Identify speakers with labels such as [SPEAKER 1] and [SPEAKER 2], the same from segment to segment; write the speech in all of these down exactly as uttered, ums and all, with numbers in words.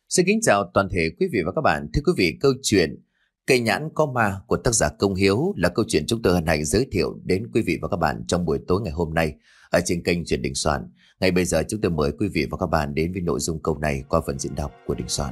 [SPEAKER 1] Xin kính chào toàn thể quý vị và các bạn. Thưa quý vị, câu chuyện Cây nhãn có ma của tác giả Công Hiếu là câu chuyện chúng tôi hân hạnh giới thiệu đến quý vị và các bạn trong buổi tối ngày hôm nay ở trên kênh Chuyện Đình Soạn. Ngay bây giờ chúng tôi mời quý vị và các bạn đến với nội dung câu này qua phần diễn đọc của Đình Soạn.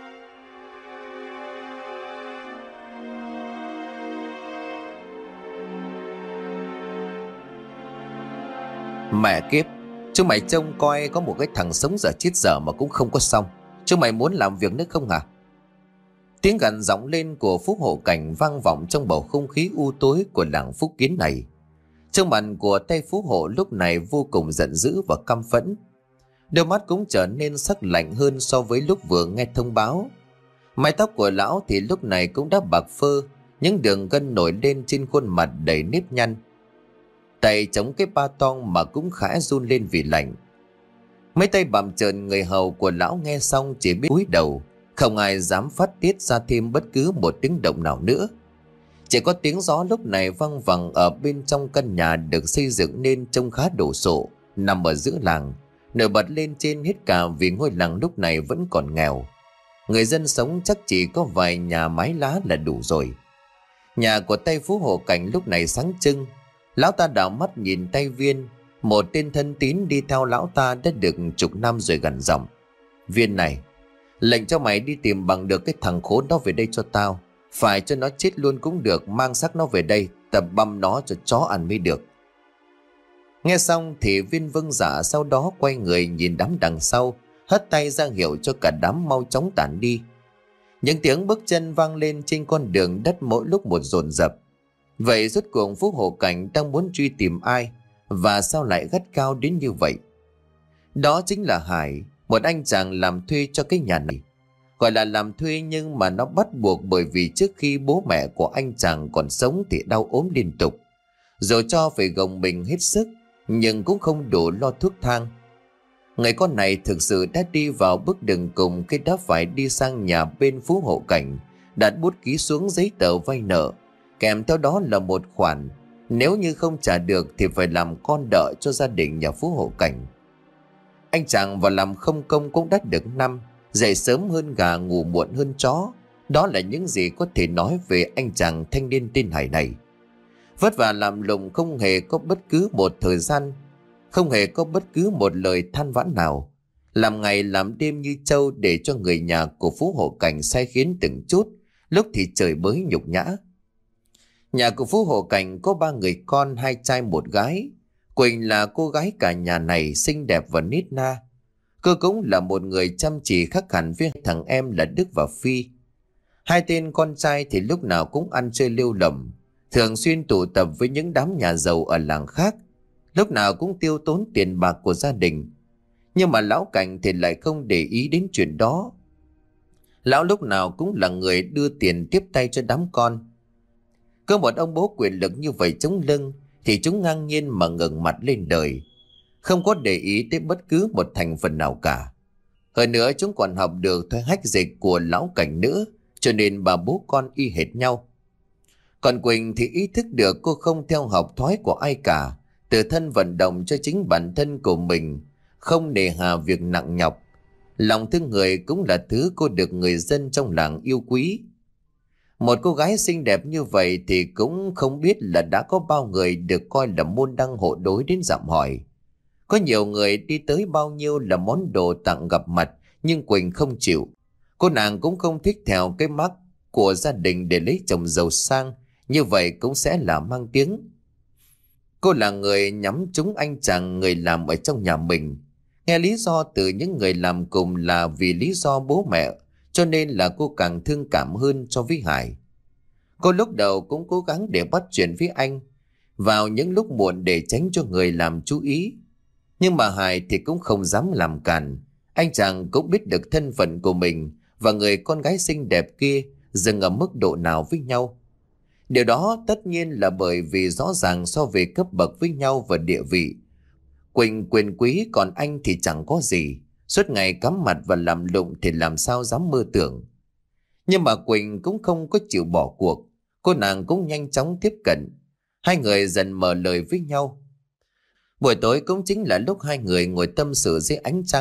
[SPEAKER 1] Mẹ kiếp, chúng mày trông coi có một cái thằng sống dở chết dở mà cũng không có xong. Chúng mày muốn làm việc nữa không hả? Tiếng gằn giọng lên của Phú Hộ Cảnh vang vọng trong bầu không khí u tối của làng Phúc Kiến này. Trong mặt của tay Phú Hộ lúc này vô cùng giận dữ và căm phẫn. Đôi mắt cũng trở nên sắc lạnh hơn so với lúc vừa nghe thông báo. Mái tóc của lão thì lúc này cũng đã bạc phơ, những đường gân nổi lên trên khuôn mặt đầy nếp nhăn. Tay chống cái ba tong mà cũng khẽ run lên vì lạnh. Mấy tay bặm trợn người hầu của lão nghe xong chỉ biết cúi đầu, không ai dám phát tiết ra thêm bất cứ một tiếng động nào nữa. Chỉ có tiếng gió lúc này văng vẳng ở bên trong căn nhà được xây dựng nên trông khá đồ sộ, nằm ở giữa làng, nổi bật lên trên hết cả vì ngôi làng lúc này vẫn còn nghèo. Người dân sống chắc chỉ có vài nhà mái lá là đủ rồi. Nhà của tay Phú Hộ Cảnh lúc này sáng trưng. Lão ta đảo mắt nhìn tay Viên, một tên thân tín đi theo lão ta đã được chục năm rồi, gằn giọng: Viên này, lệnh cho mày đi tìm bằng được cái thằng khốn đó về đây cho tao. Phải cho nó chết luôn cũng được, mang xác nó về đây, tập băm nó cho chó ăn mới được. Nghe xong thì Viên vâng dạ, sau đó quay người nhìn đám đằng sau, hất tay ra hiệu cho cả đám mau chóng tản đi. Những tiếng bước chân vang lên trên con đường đất mỗi lúc một dồn dập. Vậy rốt cuộc Phú Hộ Cảnh đang muốn truy tìm ai, và sao lại gắt cao đến như vậy? Đó chính là Hải, một anh chàng làm thuê cho cái nhà này. Gọi là làm thuê nhưng mà nó bắt buộc, bởi vì trước khi bố mẹ của anh chàng còn sống thì đau ốm liên tục. Rồi cho phải gồng mình hết sức, nhưng cũng không đủ lo thuốc thang. Người con này thực sự đã đi vào bước đường cùng khi đã phải đi sang nhà bên Phú Hộ Cảnh, đặt bút ký xuống giấy tờ vay nợ, kèm theo đó là một khoản nếu như không trả được thì phải làm con đợ cho gia đình nhà Phú Hộ Cảnh. Anh chàng vào làm không công cũng đã được năm, dậy sớm hơn gà, ngủ muộn hơn chó. Đó là những gì có thể nói về anh chàng thanh niên tên Hải này. Vất vả làm lụng, không hề có bất cứ một thời gian, không hề có bất cứ một lời than vãn nào. Làm ngày làm đêm như trâu để cho người nhà của Phú Hộ Cảnh sai khiến từng chút, lúc thì trời bới nhục nhã. Nhà của Phú Hộ Cảnh có ba người con, hai trai một gái. Quỳnh là cô gái cả nhà này, xinh đẹp và nết na. Cô cũng là một người chăm chỉ khác hẳn với thằng em là Đức và Phi. Hai tên con trai thì lúc nào cũng ăn chơi lêu lỏng, thường xuyên tụ tập với những đám nhà giàu ở làng khác, lúc nào cũng tiêu tốn tiền bạc của gia đình. Nhưng mà lão Cảnh thì lại không để ý đến chuyện đó. Lão lúc nào cũng là người đưa tiền tiếp tay cho đám con. Có một ông bố quyền lực như vậy chống lưng thì chúng ngang nhiên mà ngẩng mặt lên đời, không có để ý tới bất cứ một thành phần nào cả. Hơn nữa chúng còn học được thói hách dịch của lão Cảnh nữa, cho nên bà bố con y hệt nhau. Còn Quỳnh thì ý thức được cô không theo học thói của ai cả, tự thân vận động cho chính bản thân của mình, không nề hà việc nặng nhọc. Lòng thương người cũng là thứ cô được người dân trong làng yêu quý. Một cô gái xinh đẹp như vậy thì cũng không biết là đã có bao người được coi là môn đăng hộ đối đến dạm hỏi. Có nhiều người đi tới bao nhiêu là món đồ tặng gặp mặt, nhưng Quỳnh không chịu. Cô nàng cũng không thích theo cái mác của gia đình để lấy chồng giàu sang, như vậy cũng sẽ là mang tiếng. Cô là người nhắm trúng anh chàng người làm ở trong nhà mình. Nghe lý do từ những người làm cùng là vì lý do bố mẹ, cho nên là cô càng thương cảm hơn cho với Hải. Cô lúc đầu cũng cố gắng để bắt chuyện với anh vào những lúc muộn để tránh cho người làm chú ý. Nhưng mà Hải thì cũng không dám làm cản. Anh chàng cũng biết được thân phận của mình và người con gái xinh đẹp kia dừng ở mức độ nào với nhau. Điều đó tất nhiên là bởi vì rõ ràng so về cấp bậc với nhau và địa vị, Quỳnh quyền quý còn anh thì chẳng có gì. Suốt ngày cắm mặt và làm lụng thì làm sao dám mơ tưởng. Nhưng mà Quỳnh cũng không có chịu bỏ cuộc. Cô nàng cũng nhanh chóng tiếp cận. Hai người dần mở lời với nhau. Buổi tối cũng chính là lúc hai người ngồi tâm sự dưới ánh trăng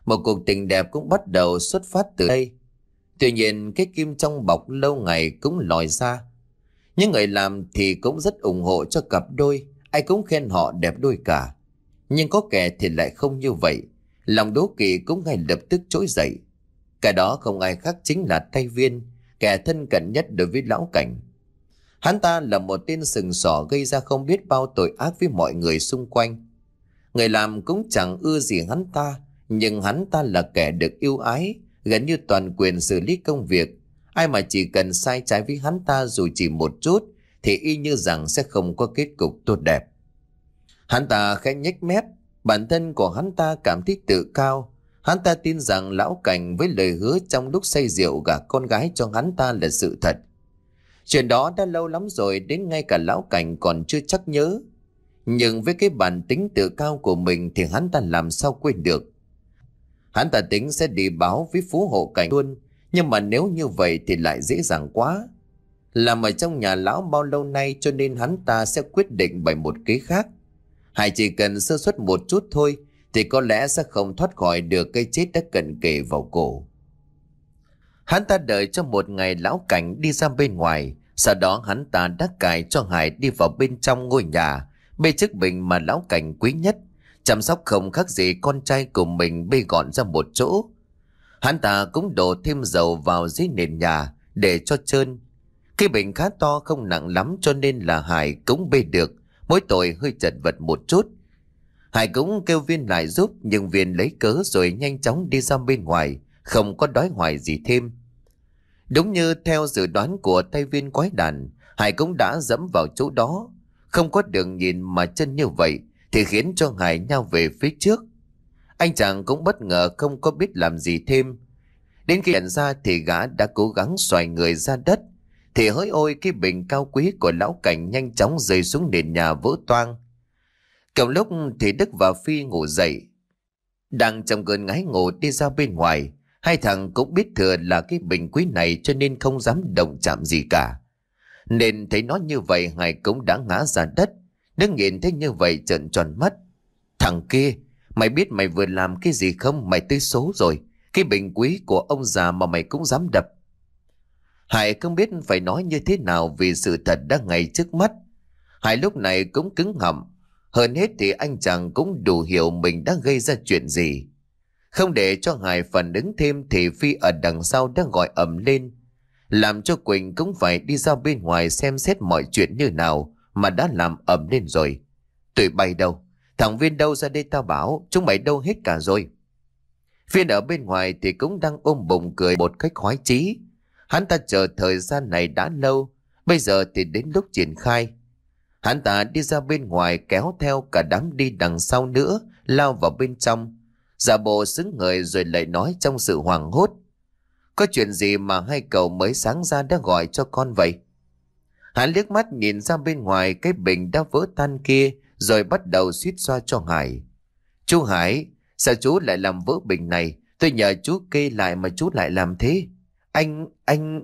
[SPEAKER 1] Một cuộc tình đẹp cũng bắt đầu xuất phát từ đây. Tuy nhiên cái kim trong bọc lâu ngày cũng lòi ra. Những người làm thì cũng rất ủng hộ cho cặp đôi, ai cũng khen họ đẹp đôi cả. Nhưng có kẻ thì lại không như vậy, lòng đố kỵ cũng ngay lập tức trỗi dậy. Cái đó không ai khác chính là Tay Viên, kẻ thân cận nhất đối với Lão Cảnh. Hắn ta là một tên sừng sỏ gây ra không biết bao tội ác với mọi người xung quanh. Người làm cũng chẳng ưa gì hắn ta, nhưng hắn ta là kẻ được yêu ái, gần như toàn quyền xử lý công việc. Ai mà chỉ cần sai trái với hắn ta dù chỉ một chút thì y như rằng sẽ không có kết cục tốt đẹp. Hắn ta khẽ nhếch mép, bản thân của hắn ta cảm thấy tự cao. Hắn ta tin rằng Lão Cảnh với lời hứa trong lúc say rượu gả con gái cho hắn ta là sự thật. Chuyện đó đã lâu lắm rồi, đến ngay cả Lão Cảnh còn chưa chắc nhớ. Nhưng với cái bản tính tự cao của mình thì hắn ta làm sao quên được. Hắn ta tính sẽ đi báo với Phú Hộ Cảnh luôn, nhưng mà nếu như vậy thì lại dễ dàng quá. Làm ở trong nhà lão bao lâu nay cho nên hắn ta sẽ quyết định bằng một kế khác. Hay chỉ cần sơ suất một chút thôi thì có lẽ sẽ không thoát khỏi được cái chết đã cận kề vào cổ. Hắn ta đợi cho một ngày Lão Cảnh đi ra bên ngoài, sau đó hắn ta đã cài cho Hải đi vào bên trong ngôi nhà, bê chiếc bình mà Lão Cảnh quý nhất, chăm sóc không khác gì con trai của mình bê gọn ra một chỗ. Hắn ta cũng đổ thêm dầu vào dưới nền nhà để cho trơn. Cái bình khá to không nặng lắm cho nên là Hải cũng bê được, mỗi tội hơi chật vật một chút. Hải cũng kêu Viên lại giúp, nhưng Viên lấy cớ rồi nhanh chóng đi ra bên ngoài, không có đói hoài gì thêm. Đúng như theo dự đoán của Tay Viên quái đản, Hải cũng đã dẫm vào chỗ đó. Không có đường nhìn mà chân như vậy thì khiến cho Hải nhao về phía trước. Anh chàng cũng bất ngờ không có biết làm gì thêm. Đến khi nhận ra thì gã đã cố gắng xoay người ra đất, thì hỡi ôi, cái bình cao quý của Lão Cảnh nhanh chóng rơi xuống nền nhà vỡ toang. Cùng lúc thì Đức và Phi ngủ dậy. Đang trong cơn ngái ngủ đi ra bên ngoài, hai thằng cũng biết thừa là cái bình quý này cho nên không dám động chạm gì cả. Nên thấy nó như vậy, Hải cũng đã ngã ra đất. Đức nhìn thấy như vậy trợn tròn mắt. Thằng kia, mày biết mày vừa làm cái gì không? Mày tới số rồi. Cái bình quý của ông già mà mày cũng dám đập. Hải không biết phải nói như thế nào vì sự thật đang ngay trước mắt. Hải lúc này cũng cứng họng. Hơn hết thì anh chàng cũng đủ hiểu mình đã gây ra chuyện gì. Không để cho Hải phản ứng thêm thì Phi ở đằng sau đang gọi ầm lên, làm cho Quỳnh cũng phải đi ra bên ngoài xem xét mọi chuyện như nào mà đã làm ầm lên rồi. Tụi bay đâu? Thằng Viên đâu, ra đây tao bảo, chúng mày đâu hết cả rồi. Viên ở bên ngoài thì cũng đang ôm bụng cười một cách khoái chí. Hắn ta chờ thời gian này đã lâu, bây giờ thì đến lúc triển khai. Hắn ta đi ra bên ngoài kéo theo cả đám đi đằng sau nữa, lao vào bên trong, giả bộ xứng người rồi lại nói trong sự hoảng hốt: Có chuyện gì mà hai cậu mới sáng ra đã gọi cho con vậy? Hắn liếc mắt nhìn ra bên ngoài cái bình đã vỡ tan kia, rồi bắt đầu suýt xoa cho Hải. Chú Hải, sao chú lại làm vỡ bình này? Tôi nhờ chú kê lại mà chú lại làm thế. Anh, anh...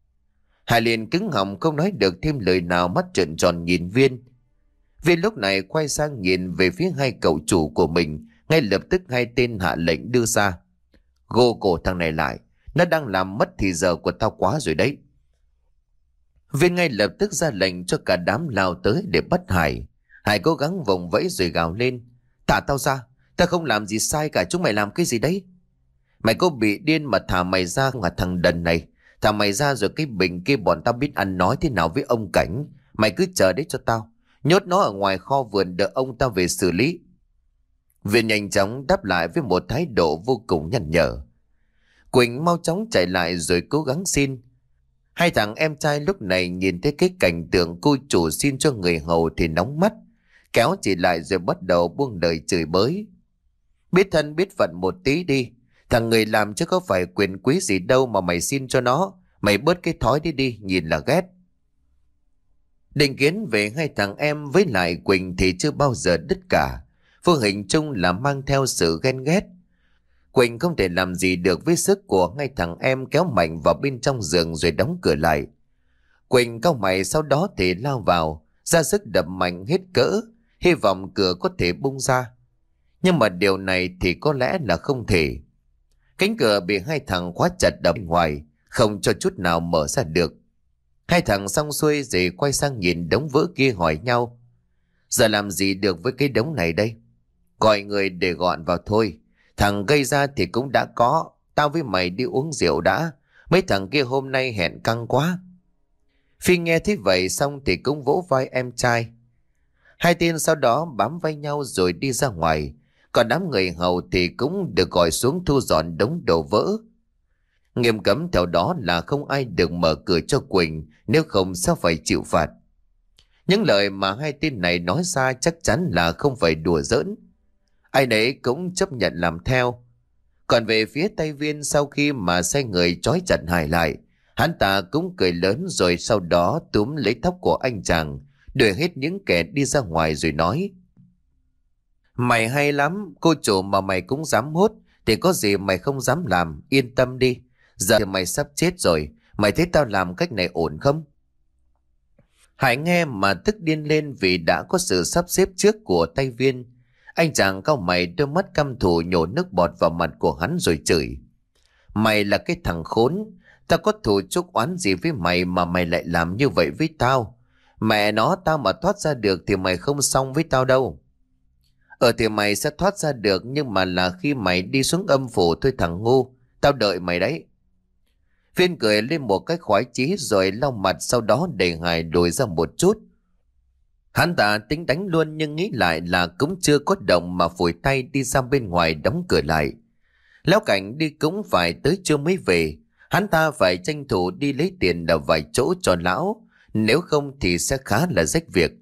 [SPEAKER 1] Hải liền cứng họng không nói được thêm lời nào, mắt trợn tròn nhìn Viên. Viên lúc này quay sang nhìn về phía hai cậu chủ của mình, ngay lập tức hai tên hạ lệnh đưa ra: Gô cổ thằng này lại, nó đang làm mất thì giờ của tao quá rồi đấy. Viên ngay lập tức ra lệnh cho cả đám lao tới để bắt Hải. Hải cố gắng vùng vẫy rồi gào lên: Thả tao ra, tao không làm gì sai cả, chúng mày làm cái gì đấy? Mày có bị điên mà thả mày ra không hả thằng đần này? Thả mày ra rồi cái bình kia bọn tao biết ăn nói thế nào với ông Cảnh. Mày cứ chờ đấy cho tao, nhốt nó ở ngoài kho vườn đợi ông tao về xử lý. Viên nhanh chóng đáp lại với một thái độ vô cùng nhăn nhở. Quỳnh mau chóng chạy lại rồi cố gắng xin. Hai thằng em trai lúc này nhìn thấy cái cảnh tượng cô chủ xin cho người hầu thì nóng mắt, kéo chị lại rồi bắt đầu buông lời chửi bới. Biết thân biết phận một tí đi, thằng người làm chứ có phải quyền quý gì đâu mà mày xin cho nó. Mày bớt cái thói đi đi, nhìn là ghét. Định kiến về hai thằng em với lại Quỳnh thì chưa bao giờ đứt cả, vô hình chung là mang theo sự ghen ghét. Quỳnh không thể làm gì được với sức của hai thằng em kéo mạnh vào bên trong giường rồi đóng cửa lại. Quỳnh cau mày, sau đó thì lao vào, ra sức đập mạnh hết cỡ, hy vọng cửa có thể bung ra. Nhưng mà điều này thì có lẽ là không thể. Cánh cửa bị hai thằng khóa chặt ở bên ngoài, không cho chút nào mở ra được. Hai thằng xong xuôi rồi quay sang nhìn đống vỡ kia hỏi nhau: giờ làm gì được với cái đống này đây? Gọi người để gọn vào thôi. Thằng gây ra thì cũng đã có. Tao với mày đi uống rượu đã. Mấy thằng kia hôm nay hẹn căng quá. Phi nghe thế vậy xong thì cũng vỗ vai em trai. Hai tên sau đó bám vai nhau rồi đi ra ngoài. Còn đám người hầu thì cũng được gọi xuống thu dọn đống đồ vỡ. Nghiêm cấm theo đó là không ai được mở cửa cho Quỳnh, nếu không sẽ phải chịu phạt. Những lời mà hai tên này nói ra chắc chắn là không phải đùa giỡn. Ai nấy cũng chấp nhận làm theo. Còn về phía Tây Viên, sau khi mà sai người trói chặt Hải lại, hắn ta cũng cười lớn rồi sau đó túm lấy tóc của anh chàng, đuổi hết những kẻ đi ra ngoài rồi nói: mày hay lắm, cô chủ mà mày cũng dám hốt thì có gì mày không dám làm, yên tâm đi. Giờ thì mày sắp chết rồi, mày thấy tao làm cách này ổn không? Hải nghe mà tức điên lên vì đã có sự sắp xếp trước của Tây Viên. Anh chàng cau mày, đôi mắt căm thù nhổ nước bọt vào mặt của hắn rồi chửi: mày là cái thằng khốn, tao có thù chuốc oán gì với mày mà mày lại làm như vậy với tao? Mẹ nó, tao mà thoát ra được thì mày không xong với tao đâu. Ờ thì mày sẽ thoát ra được, nhưng mà là khi mày đi xuống âm phủ thôi thằng ngu. Tao đợi mày đấy. Viên cười lên một cái khoái chí rồi lau mặt, sau đó để Hải lùi ra một chút. Hắn ta tính đánh luôn nhưng nghĩ lại là cũng chưa có động mà phủi tay đi ra bên ngoài đóng cửa lại. Lão Cảnh đi cũng phải tới trưa mới về. Hắn ta phải tranh thủ đi lấy tiền ở vài chỗ cho lão, nếu không thì sẽ khá là rách việc.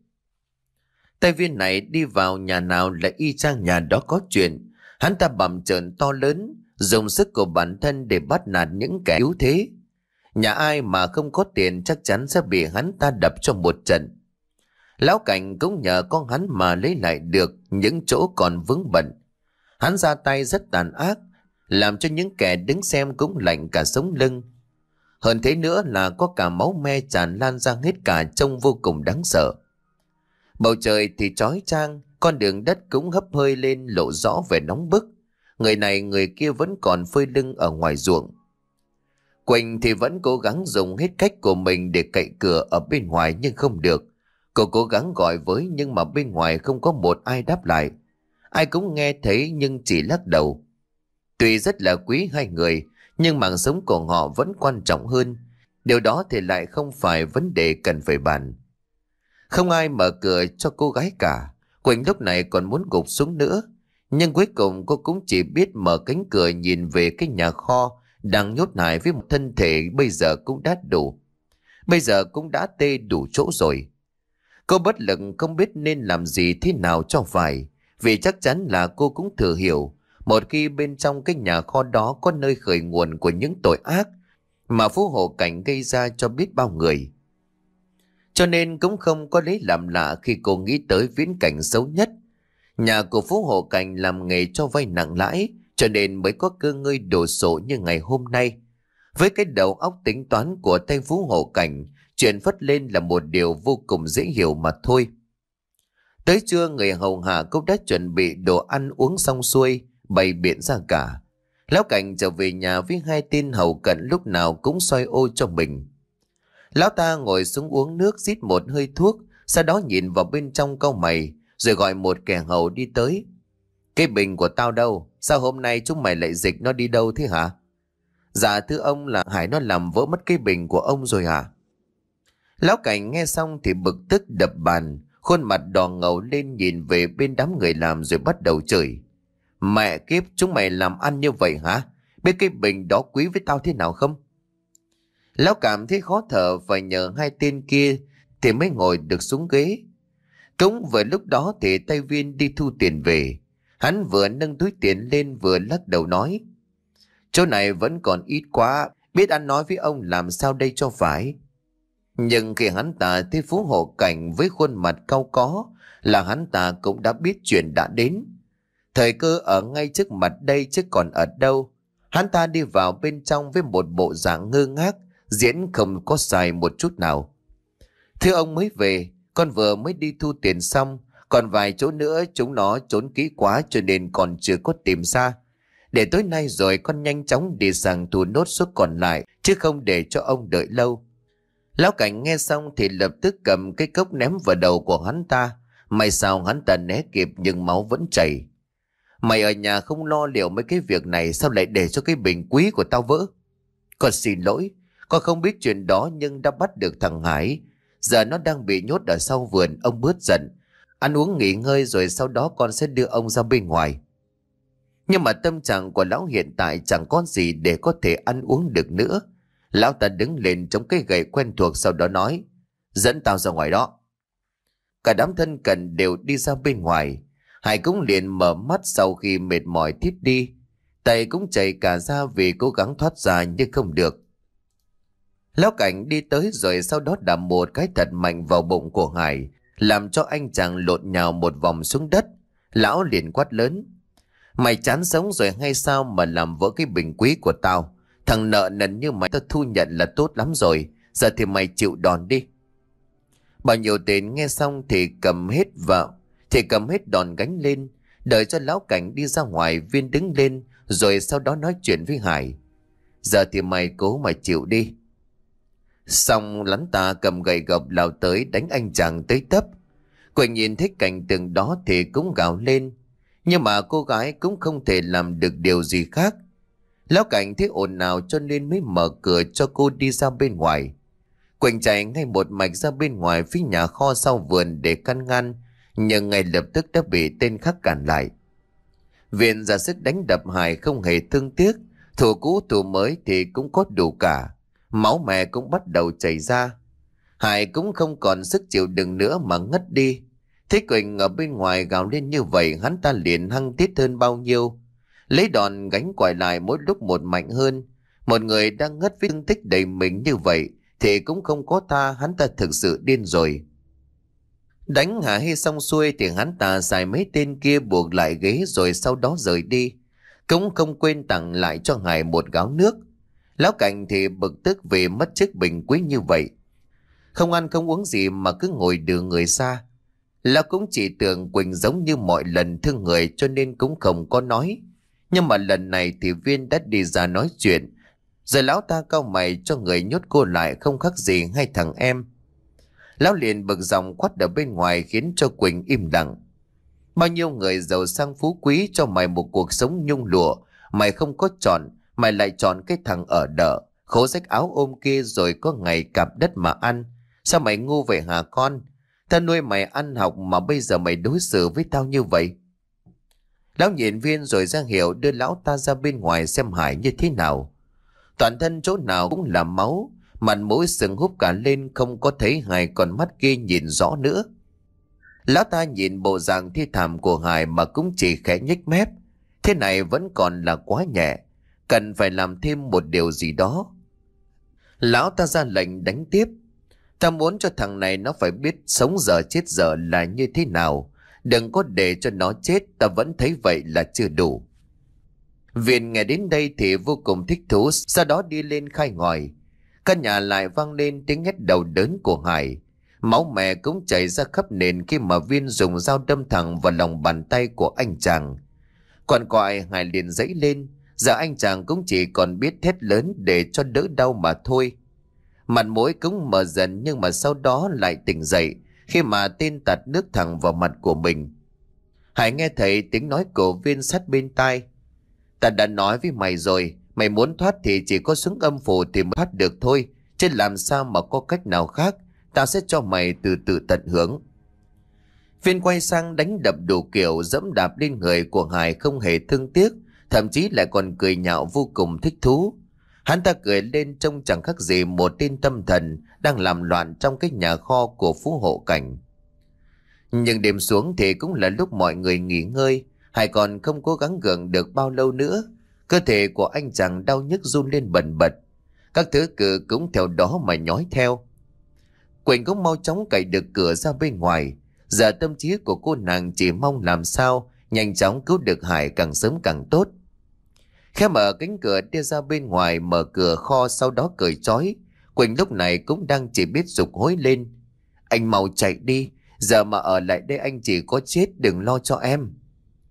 [SPEAKER 1] Tây Viên này đi vào nhà nào là y chang nhà đó có chuyện. Hắn ta bầm trợn to lớn, dùng sức của bản thân để bắt nạt những kẻ yếu thế. Nhà ai mà không có tiền chắc chắn sẽ bị hắn ta đập cho một trận. Lão Cảnh cũng nhờ con hắn mà lấy lại được những chỗ còn vướng bận. Hắn ra tay rất tàn ác, làm cho những kẻ đứng xem cũng lạnh cả sống lưng. Hơn thế nữa là có cả máu me tràn lan ra hết cả, trông vô cùng đáng sợ. Bầu trời thì chói chang, con đường đất cũng hấp hơi lên lộ rõ vẻ nóng bức. Người này người kia vẫn còn phơi lưng ở ngoài ruộng. Quỳnh thì vẫn cố gắng dùng hết cách của mình để cậy cửa ở bên ngoài nhưng không được. Cô cố gắng gọi với nhưng mà bên ngoài không có một ai đáp lại. Ai cũng nghe thấy nhưng chỉ lắc đầu. Tuy rất là quý hai người, nhưng mạng sống của họ vẫn quan trọng hơn. Điều đó thì lại không phải vấn đề cần phải bàn. Không ai mở cửa cho cô gái cả. Quỳnh lúc này còn muốn gục xuống nữa. Nhưng cuối cùng cô cũng chỉ biết mở cánh cửa nhìn về cái nhà kho đang nhốt Hải với một thân thể bây giờ cũng đã đủ. Bây giờ cũng đã tê đủ chỗ rồi. Cô bất lực không biết nên làm gì thế nào cho phải. Vì chắc chắn là cô cũng thừa hiểu, một khi bên trong cái nhà kho đó có nơi khởi nguồn của những tội ác mà Phú Hộ Cảnh gây ra cho biết bao người. Cho nên cũng không có lấy làm lạ khi cô nghĩ tới viễn cảnh xấu nhất. Nhà của Phú Hộ Cảnh làm nghề cho vay nặng lãi, cho nên mới có cơ ngơi đổ sộ như ngày hôm nay. Với cái đầu óc tính toán của tay Phú Hộ Cảnh, chuyện phất lên là một điều vô cùng dễ hiểu mà thôi. Tới trưa, người hầu hạ cũng đã chuẩn bị đồ ăn uống xong xuôi, bày biện ra cả. Lão Cảnh trở về nhà với hai tên hầu cận lúc nào cũng xoay ô cho mình. Lão ta ngồi xuống uống nước, rít một hơi thuốc, sau đó nhìn vào bên trong cau mày, rồi gọi một kẻ hầu đi tới. Cái bình của tao đâu? Sao hôm nay chúng mày lại dịch nó đi đâu thế hả? Dạ thưa ông, là Hải nó làm vỡ mất cái bình của ông rồi hả? Lão Cảnh nghe xong thì bực tức đập bàn, khuôn mặt đỏ ngầu lên nhìn về bên đám người làm rồi bắt đầu chửi. Mẹ kiếp, chúng mày làm ăn như vậy hả? Biết cái bình đó quý với tao thế nào không? Lão cảm thấy khó thở, phải nhờ hai tên kia thì mới ngồi được xuống ghế. Cũng vừa lúc đó thì Tây Viên đi thu tiền về. Hắn vừa nâng túi tiền lên vừa lắc đầu nói: chỗ này vẫn còn ít quá, biết ăn nói với ông làm sao đây cho phải. Nhưng khi hắn ta thấy Phú Hộ Cảnh với khuôn mặt cau có, là hắn ta cũng đã biết chuyện đã đến. Thời cơ ở ngay trước mặt đây chứ còn ở đâu. Hắn ta đi vào bên trong với một bộ dạng ngơ ngác, diễn không có sai một chút nào. Thưa ông mới về, con vừa mới đi thu tiền xong, còn vài chỗ nữa chúng nó trốn kỹ quá cho nên còn chưa có tìm ra. Để tối nay rồi con nhanh chóng đi sang thu nốt số còn lại, chứ không để cho ông đợi lâu. Lão Cảnh nghe xong thì lập tức cầm cái cốc ném vào đầu của hắn ta. May sao hắn ta né kịp nhưng máu vẫn chảy. Mày ở nhà không lo liệu mấy cái việc này, sao lại để cho cái bình quý của tao vỡ? Con xin lỗi, con không biết chuyện đó nhưng đã bắt được thằng Hải. Giờ nó đang bị nhốt ở sau vườn, ông bớt giận. Ăn uống nghỉ ngơi rồi sau đó con sẽ đưa ông ra bên ngoài. Nhưng mà tâm trạng của lão hiện tại chẳng có gì để có thể ăn uống được nữa. Lão ta đứng lên chống cây gậy quen thuộc, sau đó nói: dẫn tao ra ngoài đó. Cả đám thân cận đều đi ra bên ngoài. Hải cũng liền mở mắt sau khi mệt mỏi thiếp đi. Tay cũng chảy cả ra vì cố gắng thoát ra nhưng không được. Lão Cảnh đi tới rồi sau đó đạp một cái thật mạnh vào bụng của Hải, làm cho anh chàng lộn nhào một vòng xuống đất. Lão liền quát lớn: mày chán sống rồi hay sao mà làm vỡ cái bình quý của tao? Thằng nợ nần như mày tao thu nhận là tốt lắm rồi, giờ thì mày chịu đòn đi. Bao nhiêu tên nghe xong thì cầm hết vào, thì cầm hết đòn gánh lên. Đợi cho Lão Cảnh đi ra ngoài, Viên đứng lên rồi sau đó nói chuyện với Hải: giờ thì mày cố mà chịu đi. Xong lắn ta cầm gậy gộc lao tới đánh anh chàng tới tấp. Quỳnh nhìn thấy cảnh tượng đó thì cũng gào lên, nhưng mà cô gái cũng không thể làm được điều gì khác. Lão Cảnh thấy ồn ào cho nên mới mở cửa cho cô đi ra bên ngoài. Quỳnh chạy ngay một mạch ra bên ngoài phía nhà kho sau vườn để can ngăn, nhưng ngay lập tức đã bị tên khác cản lại. Viên ra sức đánh đập Hải không hề thương tiếc, thủ cũ thủ mới thì cũng có đủ cả. Máu mẹ cũng bắt đầu chảy ra. Hải cũng không còn sức chịu đựng nữa mà ngất đi. Thấy Quỳnh ở bên ngoài gào lên như vậy, hắn ta liền hăng tiết hơn bao nhiêu. Lấy đòn gánh quải lại mỗi lúc một mạnh hơn. Một người đang ngất với thương tích đầy mình như vậy thì cũng không có tha, hắn ta thực sự điên rồi. Đánh Hà Hy xong xuôi thì hắn ta xài mấy tên kia buộc lại ghế rồi sau đó rời đi. Cũng không quên tặng lại cho Hải một gáo nước. Lão Cảnh thì bực tức vì mất chiếc bình quý như vậy. Không ăn không uống gì mà cứ ngồi đường người xa. Lão cũng chỉ tưởng Quỳnh giống như mọi lần thương người cho nên cũng không có nói. Nhưng mà lần này thì Viên đã đi ra nói chuyện. Rồi lão ta cau mày cho người nhốt cô lại không khác gì hai thằng em. Lão liền bực dòng quát ở bên ngoài khiến cho Quỳnh im lặng. Bao nhiêu người giàu sang phú quý cho mày một cuộc sống nhung lụa, mày không có chọn, mày lại chọn cái thằng ở đợ, khố rách áo ôm kia rồi có ngày cạp đất mà ăn. Sao mày ngu vậy hả con? Ta nuôi mày ăn học mà bây giờ mày đối xử với tao như vậy. Lão nhìn Viên rồi ra hiệu đưa lão ta ra bên ngoài xem Hải như thế nào. Toàn thân chỗ nào cũng là máu, mặt mũi sưng húp cả lên, không có thấy hai con mắt kia nhìn rõ nữa. Lão ta nhìn bộ dạng thi thảm của Hải mà cũng chỉ khẽ nhếch mép. Thế này vẫn còn là quá nhẹ, cần phải làm thêm một điều gì đó. Lão ta ra lệnh đánh tiếp. Ta muốn cho thằng này nó phải biết sống giờ chết giờ là như thế nào. Đừng có để cho nó chết, ta vẫn thấy vậy là chưa đủ. Viên nghe đến đây thì vô cùng thích thú, sau đó đi lên khai ngòi. Căn nhà lại vang lên tiếng hét đau đớn của Hải. Máu mẹ cũng chảy ra khắp nền khi mà Viên dùng dao đâm thẳng vào lòng bàn tay của anh chàng. Còn quại Hải liền dãy lên, giờ anh chàng cũng chỉ còn biết thét lớn để cho đỡ đau mà thôi. Mặt mũi cũng mờ dần nhưng mà sau đó lại tỉnh dậy khi mà tên tạt nước thẳng vào mặt của mình. Hải nghe thấy tiếng nói của Viên sát bên tai. Ta đã nói với mày rồi, mày muốn thoát thì chỉ có xuống âm phủ thì mới thoát được thôi, chứ làm sao mà có cách nào khác. Tao sẽ cho mày từ từ tận hưởng. Viên quay sang đánh đập đủ kiểu, dẫm đạp lên người của Hải không hề thương tiếc, thậm chí lại còn cười nhạo vô cùng thích thú. Hắn ta cười lên trông chẳng khác gì một tên tâm thần đang làm loạn trong cái nhà kho của Phú Hộ Cảnh. Nhưng đêm xuống thì cũng là lúc mọi người nghỉ ngơi. Hải còn không cố gắng gượng được bao lâu nữa. Cơ thể của anh chàng đau nhức run lên bần bật. Các thứ cự cũng theo đó mà nhói theo. Quỳnh cũng mau chóng cậy được cửa ra bên ngoài. Giờ tâm trí của cô nàng chỉ mong làm sao nhanh chóng cứu được Hải càng sớm càng tốt. Khẽ mở cánh cửa đi ra bên ngoài, mở cửa kho sau đó cởi trói. Quỳnh lúc này cũng đang chỉ biết giục hối lên. Anh mau chạy đi, giờ mà ở lại đây anh chỉ có chết, đừng lo cho em.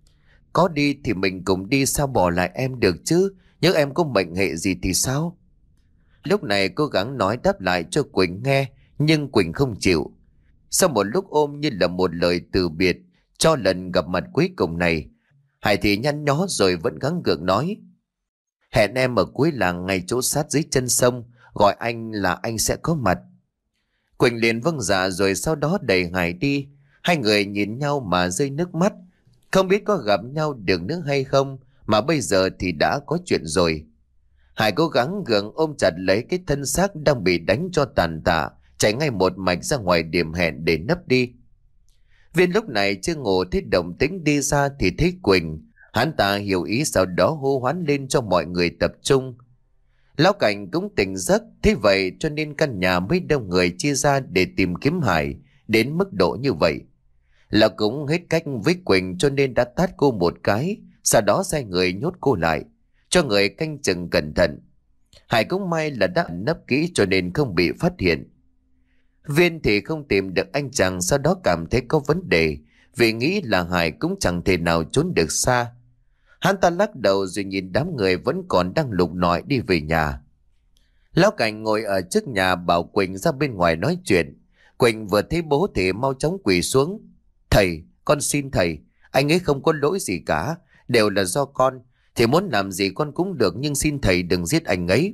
[SPEAKER 1] có đi thì mình cùng đi, sao bỏ lại em được chứ? Nhớ em có mệnh hệ gì thì sao? Lúc này cố gắng nói đáp lại cho Quỳnh nghe, nhưng Quỳnh không chịu. Sau một lúc ôm như là một lời từ biệt cho lần gặp mặt cuối cùng này, Hải thì nhăn nhó rồi vẫn gắng gượng nói: hẹn em ở cuối làng ngay chỗ sát dưới chân sông, gọi anh là anh sẽ có mặt. Quỳnh liền vâng dạ rồi sau đó đẩy Hải đi. Hai người nhìn nhau mà rơi nước mắt. Không biết có gặp nhau được nữa hay không, mà bây giờ thì đã có chuyện rồi. Hải cố gắng gượng ôm chặt lấy cái thân xác đang bị đánh cho tàn tạ, chạy ngay một mạch ra ngoài điểm hẹn để nấp đi. Viên lúc này chưa ngủ thấy động tĩnh đi ra thì thấy Quỳnh. Hắn ta hiểu ý, sau đó hô hoán lên cho mọi người tập trung. Lão Cảnh cũng tỉnh giấc, thế vậy cho nên căn nhà mới đông người chia ra để tìm kiếm Hải đến mức độ như vậy. Lão cũng hết cách với Quỳnh cho nên đã tát cô một cái, sau đó sai người nhốt cô lại, cho người canh chừng cẩn thận. Hải cũng may là đã nấp kỹ cho nên không bị phát hiện. Viên thì không tìm được anh chàng, sau đó cảm thấy có vấn đề, vì nghĩ là Hải cũng chẳng thể nào trốn được xa. Hắn ta lắc đầu rồi nhìn đám người vẫn còn đang lục lọi đi về nhà. Lão Cảnh ngồi ở trước nhà bảo Quỳnh ra bên ngoài nói chuyện. Quỳnh vừa thấy bố thì mau chóng quỳ xuống: thầy, con xin thầy, anh ấy không có lỗi gì cả, đều là do con. Thì muốn làm gì con cũng được, nhưng xin thầy đừng giết anh ấy.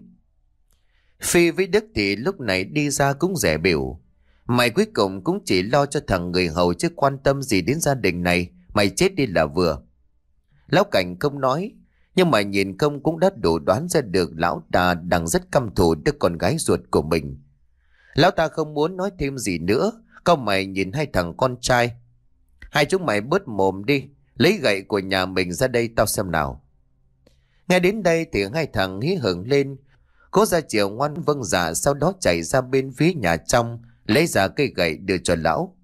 [SPEAKER 1] Phi với Đức thì lúc này đi ra cũng rẻ biểu: mày cuối cùng cũng chỉ lo cho thằng người hầu chứ quan tâm gì đến gia đình này, mày chết đi là vừa. Lão Cảnh không nói, nhưng mà nhìn công cũng đã đủ đoán ra được lão ta đang rất căm thù đứa con gái ruột của mình. Lão ta không muốn nói thêm gì nữa, cau mày nhìn hai thằng con trai: hai chúng mày bớt mồm đi, lấy gậy của nhà mình ra đây tao xem nào. Nghe đến đây thì hai thằng hí hửng lên. Cố Gia Chiều ngoan vâng dạ, sau đó chạy ra bên phía nhà trong, lấy ra cây gậy đưa cho lão.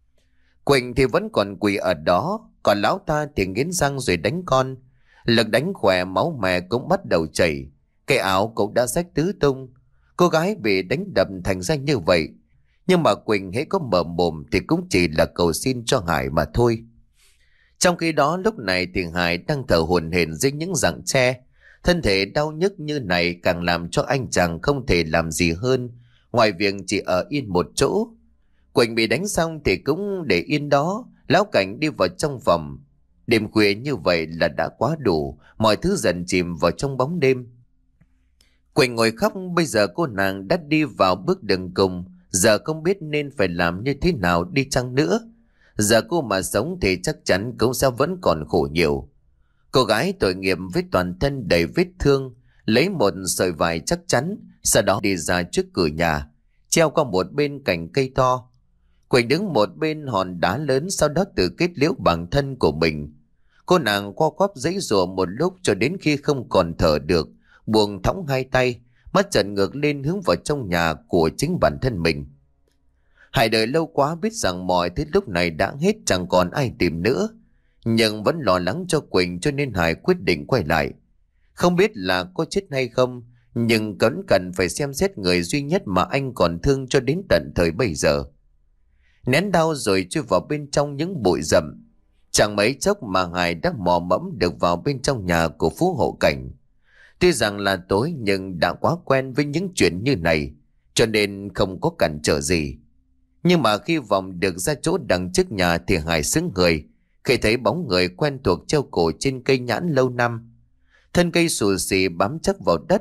[SPEAKER 1] Quỳnh thì vẫn còn quỳ ở đó, còn lão ta thì nghiến răng rồi đánh con. Lực đánh khỏe, máu mè cũng bắt đầu chảy, cái áo cũng đã rách tứ tung. Cô gái bị đánh đập thành ra như vậy, nhưng mà Quỳnh hễ có mở mồm thì cũng chỉ là cầu xin cho Hải mà thôi. Trong khi đó lúc này thì Hải đang thở hổn hển dưới những rặng tre. Thân thể đau nhức như này càng làm cho anh chàng không thể làm gì hơn ngoài việc chỉ ở yên một chỗ. Quỳnh bị đánh xong thì cũng để yên đó. Lão Cảnh đi vào trong phòng. Đêm khuya như vậy là đã quá đủ, mọi thứ dần chìm vào trong bóng đêm. Quỳnh ngồi khóc, bây giờ cô nàng đã đi vào bước đường cùng, giờ không biết nên phải làm như thế nào đi chăng nữa. Giờ cô mà sống thì chắc chắn cũng sẽ vẫn còn khổ nhiều. Cô gái tội nghiệp với toàn thân đầy vết thương, lấy một sợi vải chắc chắn, sau đó đi ra trước cửa nhà, treo qua một bên cành cây to. Quỳnh đứng một bên hòn đá lớn, sau đó tự kết liễu bản thân của mình. Cô nàng co quắp giãy giụa một lúc cho đến khi không còn thở được, buông thõng hai tay, mắt trợn ngược lên hướng vào trong nhà của chính bản thân mình. Hải đợi lâu quá, biết rằng mọi thứ lúc này đã hết, chẳng còn ai tìm nữa, nhưng vẫn lo lắng cho Quỳnh cho nên Hải quyết định quay lại. Không biết là có chết hay không, nhưng vẫn cần phải xem xét người duy nhất mà anh còn thương cho đến tận thời bây giờ. Nén đau rồi chui vào bên trong những bụi rậm. Chẳng mấy chốc mà Hải đã mò mẫm được vào bên trong nhà của Phú Hộ Cảnh. Tuy rằng là tối nhưng đã quá quen với những chuyện như này, cho nên không có cản trở gì. Nhưng mà khi vòng được ra chỗ đằng trước nhà thì Hải sững người khi thấy bóng người quen thuộc treo cổ trên cây nhãn lâu năm. Thân cây xù xì bám chắc vào đất.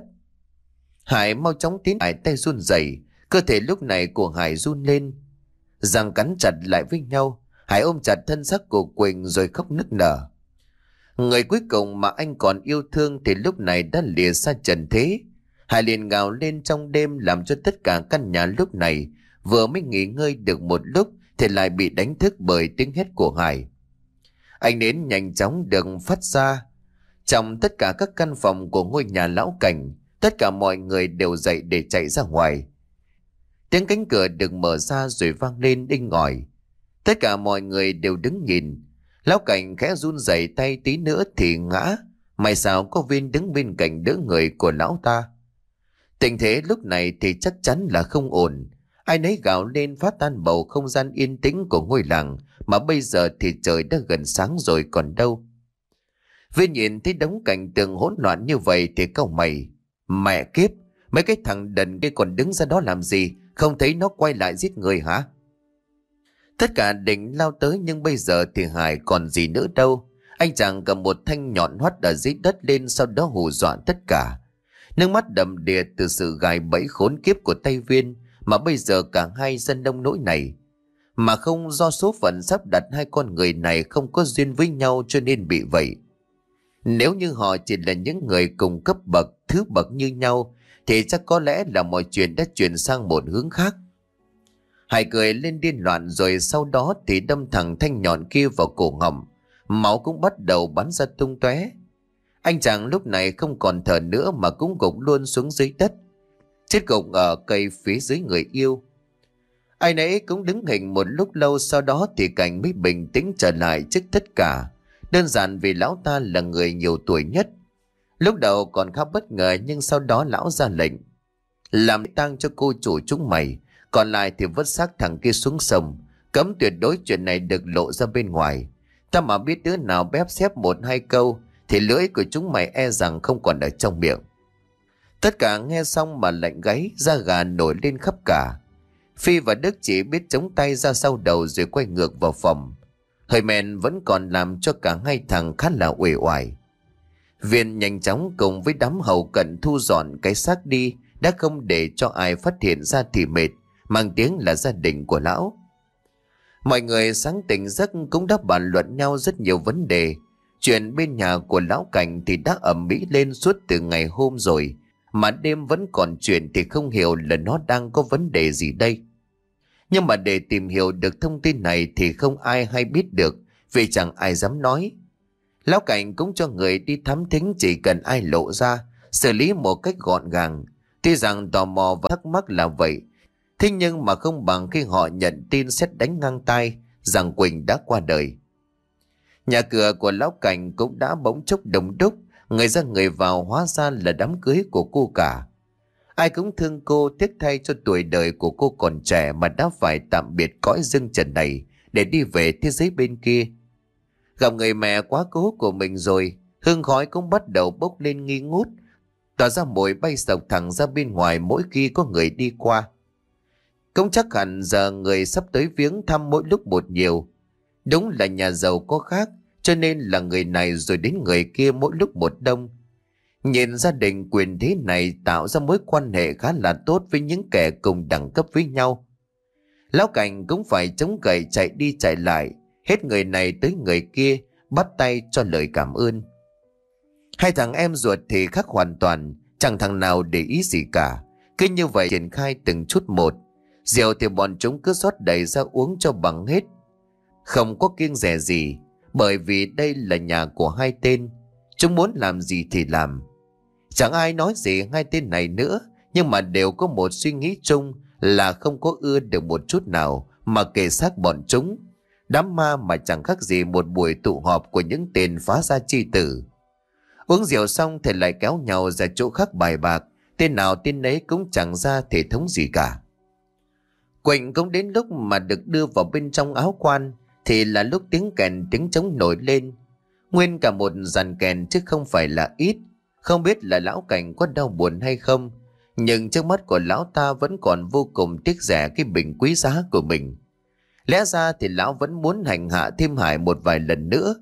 [SPEAKER 1] Hải mau chóng tiến lại, tay run rẩy, cơ thể lúc này của Hải run lên. Răng cắn chặt lại với nhau, Hải ôm chặt thân xác của Quỳnh rồi khóc nức nở. Người cuối cùng mà anh còn yêu thương thì lúc này đã lìa xa trần thế. Hải liền gào lên trong đêm, làm cho tất cả căn nhà lúc này vừa mới nghỉ ngơi được một lúc thì lại bị đánh thức bởi tiếng hét của Hải. Ánh nến nhanh chóng được phát ra. Trong tất cả các căn phòng của ngôi nhà lão Cảnh, tất cả mọi người đều dậy để chạy ra ngoài. Tiếng cánh cửa được mở ra rồi vang lên đinh ngòi. Tất cả mọi người đều đứng nhìn. Lão Cảnh khẽ run rẩy tay, tí nữa thì ngã. May sao có Viên đứng bên cạnh đỡ người của lão ta. Tình thế lúc này thì chắc chắn là không ổn. Ai nấy gào lên phá tan bầu không gian yên tĩnh của ngôi làng, mà bây giờ thì trời đã gần sáng rồi còn đâu. Viên nhìn thấy đống cảnh tượng hỗn loạn như vậy thì cau mày. Mẹ kiếp, mấy cái thằng đần kia còn đứng ra đó làm gì, không thấy nó quay lại giết người hả? Tất cả định lao tới nhưng bây giờ thì Hải còn gì nữa đâu. Anh chàng cầm một thanh nhọn hoắt ở dưới đất lên, sau đó hù dọa tất cả. Nước mắt đầm đìa từ sự gài bẫy khốn kiếp của tay Viên, mà bây giờ cả hai dân đông nỗi này. Mà không do số phận sắp đặt hai con người này không có duyên với nhau cho nên bị vậy. Nếu như họ chỉ là những người cùng cấp bậc, thứ bậc như nhau, thì chắc có lẽ là mọi chuyện đã chuyển sang một hướng khác. Hải cười lên điên loạn, rồi sau đó thì đâm thẳng thanh nhọn kia vào cổ họng. Máu cũng bắt đầu bắn ra tung tóe. Anh chàng lúc này không còn thở nữa mà cũng gục luôn xuống dưới đất, chết gục ở cây phía dưới người yêu. Ai nấy cũng đứng hình một lúc lâu, sau đó thì Cảnh mới bình tĩnh trở lại trước tất cả. Đơn giản vì lão ta là người nhiều tuổi nhất. Lúc đầu còn khá bất ngờ, nhưng sau đó lão ra lệnh: làm tang cho cô chủ chúng mày, còn lại thì vứt xác thằng kia xuống sông. Cấm tuyệt đối chuyện này được lộ ra bên ngoài. Ta mà biết đứa nào bép xép một hai câu thì lưỡi của chúng mày e rằng không còn ở trong miệng. Tất cả nghe xong mà lạnh gáy, da gà nổi lên khắp cả. Phi và Đức chỉ biết chống tay ra sau đầu rồi quay ngược vào phòng. Hơi men vẫn còn làm cho cả hai thằng khá là uể oải. Viên nhanh chóng cùng với đám hầu cận thu dọn cái xác đi, đã không để cho ai phát hiện ra thì mệt, mang tiếng là gia đình của lão. Mọi người sáng tỉnh giấc cũng đã bàn luận nhau rất nhiều vấn đề. Chuyện bên nhà của lão Cảnh thì đã ầm ĩ lên suốt từ ngày hôm rồi, mà đêm vẫn còn chuyện thì không hiểu là nó đang có vấn đề gì đây. Nhưng mà để tìm hiểu được thông tin này thì không ai hay biết được, vì chẳng ai dám nói. Lão Cảnh cũng cho người đi thám thính, chỉ cần ai lộ ra xử lý một cách gọn gàng. Tuy rằng tò mò và thắc mắc là vậy, thế nhưng mà không bằng khi họ nhận tin sét đánh ngang tai rằng Quỳnh đã qua đời. Nhà cửa của lão Cảnh cũng đã bỗng chốc đông đúc, người ra người vào, hóa ra là đám cưới của cô cả. Ai cũng thương cô, tiếc thay cho tuổi đời của cô còn trẻ mà đã phải tạm biệt cõi dương trần này để đi về thế giới bên kia. Gặp người mẹ quá cố của mình rồi, hương khói cũng bắt đầu bốc lên nghi ngút, tỏa ra mùi bay sộc thẳng ra bên ngoài mỗi khi có người đi qua. Cũng chắc hẳn giờ người sắp tới viếng thăm mỗi lúc một nhiều. Đúng là nhà giàu có khác, cho nên là người này rồi đến người kia mỗi lúc một đông. Nhìn gia đình quyền thế này tạo ra mối quan hệ khá là tốt với những kẻ cùng đẳng cấp với nhau. Lão Cảnh cũng phải chống gậy chạy đi chạy lại, hết người này tới người kia, bắt tay cho lời cảm ơn. Hai thằng em ruột thì khác hoàn toàn, chẳng thằng nào để ý gì cả. Cứ như vậy triển khai từng chút một. Rượu thì bọn chúng cứ rót đầy ra uống cho bằng hết, không có kiêng dè gì, bởi vì đây là nhà của hai tên. Chúng muốn làm gì thì làm. Chẳng ai nói gì hai tên này nữa, nhưng mà đều có một suy nghĩ chung là không có ưa được một chút nào mà kề sát bọn chúng. Đám ma mà chẳng khác gì một buổi tụ họp của những tên phá gia chi tử. Uống rượu xong thì lại kéo nhau ra chỗ khác bài bạc, tên nào tên nấy cũng chẳng ra thể thống gì cả. Quỳnh cũng đến lúc mà được đưa vào bên trong áo quan thì là lúc tiếng kèn tiếng trống nổi lên. Nguyên cả một dàn kèn chứ không phải là ít. Không biết là lão Cảnh có đau buồn hay không, nhưng trước mắt của lão ta vẫn còn vô cùng tiếc rẻ cái bình quý giá của mình. Lẽ ra thì lão vẫn muốn hành hạ thêm Hải một vài lần nữa.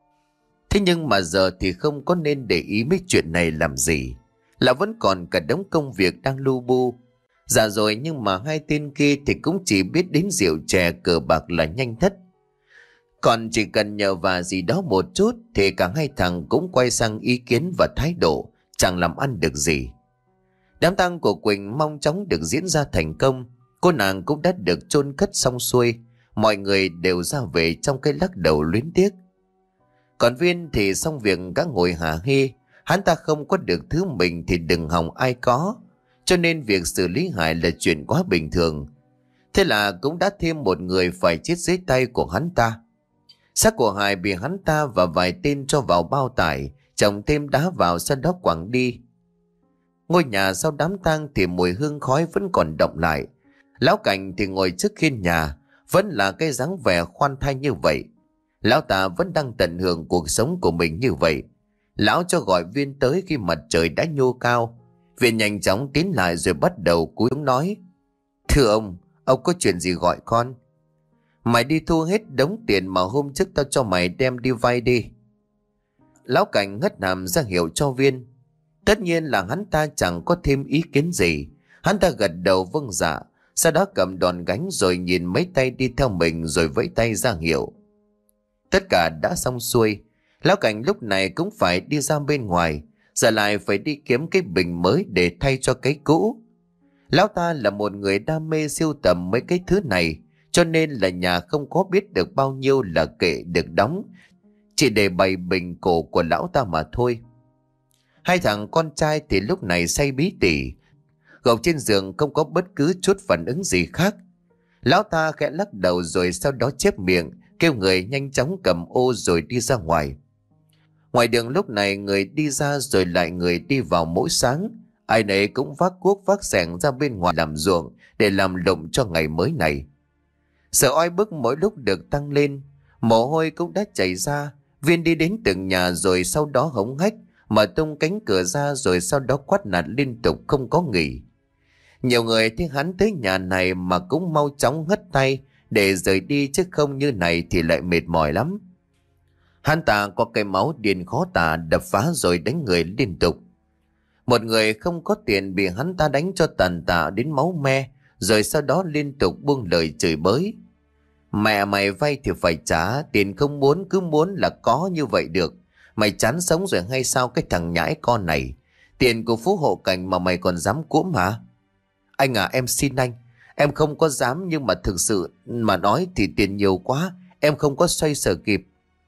[SPEAKER 1] Thế nhưng mà giờ thì không có nên để ý mấy chuyện này làm gì. Lão vẫn còn cả đống công việc đang lu bu. Dạ rồi, nhưng mà hai tên kia thì cũng chỉ biết đến rượu chè cờ bạc là nhanh thất. Còn chỉ cần nhờ vả gì đó một chút thì cả hai thằng cũng quay sang ý kiến và thái độ chẳng làm ăn được gì. Đám tang của Quỳnh mong chóng được diễn ra thành công. Cô nàng cũng đã được chôn cất xong xuôi. Mọi người đều ra về trong cái lắc đầu luyến tiếc. Còn Viên thì xong việc cả ngồi hả hê. Hắn ta không có được thứ mình thì đừng hòng ai có, cho nên việc xử lý Hải là chuyện quá bình thường. Thế là cũng đã thêm một người phải chết dưới tay của hắn ta. Xác của Hải bị hắn ta và vài tên cho vào bao tải, chồng thêm đá vào, sau đó quẳng đi. Ngôi nhà sau đám tang thì mùi hương khói vẫn còn đọng lại. Lão Cảnh thì ngồi trước khiên nhà, vẫn là cái dáng vẻ khoan thai như vậy. Lão ta vẫn đang tận hưởng cuộc sống của mình như vậy. Lão cho gọi Viên tới khi mặt trời đã nhô cao. Viên nhanh chóng tiến lại rồi bắt đầu cúi xuống nói: Thưa ông, ông có chuyện gì gọi con? Mày đi thu hết đống tiền mà hôm trước tao cho mày đem đi vay đi. Lão Cảnh ngất hàm ra hiệu cho Viên. Tất nhiên là hắn ta chẳng có thêm ý kiến gì. Hắn ta gật đầu vâng dạ, sau đó cầm đòn gánh rồi nhìn mấy tay đi theo mình rồi vẫy tay ra hiệu. Tất cả đã xong xuôi. Lão Cảnh lúc này cũng phải đi ra bên ngoài, giờ lại phải đi kiếm cái bình mới để thay cho cái cũ. Lão ta là một người đam mê sưu tầm mấy cái thứ này, cho nên là nhà không có biết được bao nhiêu là kệ được đóng, chỉ để bày bình cổ của lão ta mà thôi. Hai thằng con trai thì lúc này say bí tỉ, gục trên giường không có bất cứ chút phản ứng gì khác. Lão ta khẽ lắc đầu rồi sau đó chép miệng, kêu người nhanh chóng cầm ô rồi đi ra ngoài. Ngoài đường lúc này người đi ra rồi lại người đi vào mỗi sáng. Ai nấy cũng vác cuốc vác xẻng ra bên ngoài làm ruộng để làm lụng cho ngày mới này. Sợ oi bức mỗi lúc được tăng lên, mồ hôi cũng đã chảy ra. Viên đi đến từng nhà rồi sau đó hống hách, mở tung cánh cửa ra rồi sau đó quát nạt liên tục không có nghỉ. Nhiều người thấy hắn tới nhà này mà cũng mau chóng hất tay để rời đi, chứ không như này thì lại mệt mỏi lắm. Hắn ta có cái máu điên khó tả, đập phá rồi đánh người liên tục. Một người không có tiền bị hắn ta đánh cho tàn tạ đến máu me, rồi sau đó liên tục buông lời chửi bới. Mẹ mày vay thì phải trả, tiền không muốn cứ muốn là có như vậy được. Mày chán sống rồi hay sao cái thằng nhãi con này? Tiền của Phú Hộ Cảnh mà mày còn dám cuỗm hả? Anh à, em xin anh. Em không có dám, nhưng mà thực sự mà nói thì tiền nhiều quá, em không có xoay sở kịp.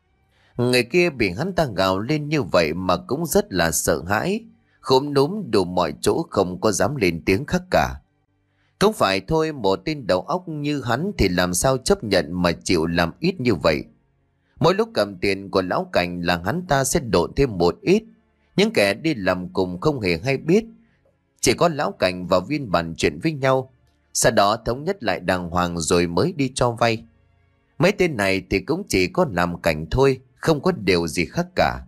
[SPEAKER 1] Người kia bị hắn ta gào lên như vậy mà cũng rất là sợ hãi, khúm núm đủ mọi chỗ không có dám lên tiếng khác cả. Cũng phải thôi, một tên đầu óc như hắn thì làm sao chấp nhận mà chịu làm ít như vậy. Mỗi lúc cầm tiền của lão Cảnh là hắn ta sẽ độn thêm một ít. Những kẻ đi làm cùng không hề hay biết, chỉ có lão Cảnh và Viên bàn chuyện với nhau, sau đó thống nhất lại đàng hoàng rồi mới đi cho vay. Mấy tên này thì cũng chỉ có làm cảnh thôi, không có điều gì khác cả.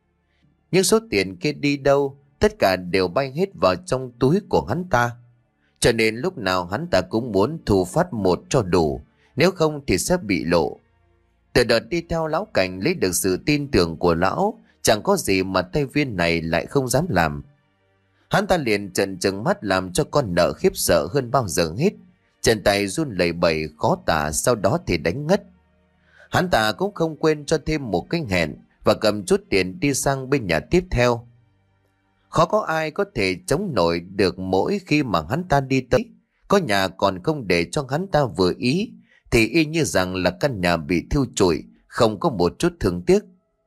[SPEAKER 1] Nhưng số tiền kia đi đâu, tất cả đều bay hết vào trong túi của hắn ta. Cho nên lúc nào hắn ta cũng muốn thu phát một cho đủ, nếu không thì sẽ bị lộ. Từ đợt đi theo lão Cảnh lấy được sự tin tưởng của lão, chẳng có gì mà tay Viên này lại không dám làm. Hắn ta liền trợn trừng mắt làm cho con nợ khiếp sợ hơn bao giờ hết. Chân tay run lẩy bẩy khó tả, sau đó thì đánh ngất. Hắn ta cũng không quên cho thêm một cái hẹn và cầm chút tiền đi sang bên nhà tiếp theo. Khó có ai có thể chống nổi được mỗi khi mà hắn ta đi tới. Có nhà còn không để cho hắn ta vừa ý, thì y như rằng là căn nhà bị thiêu trụi, không có một chút thương tiếc.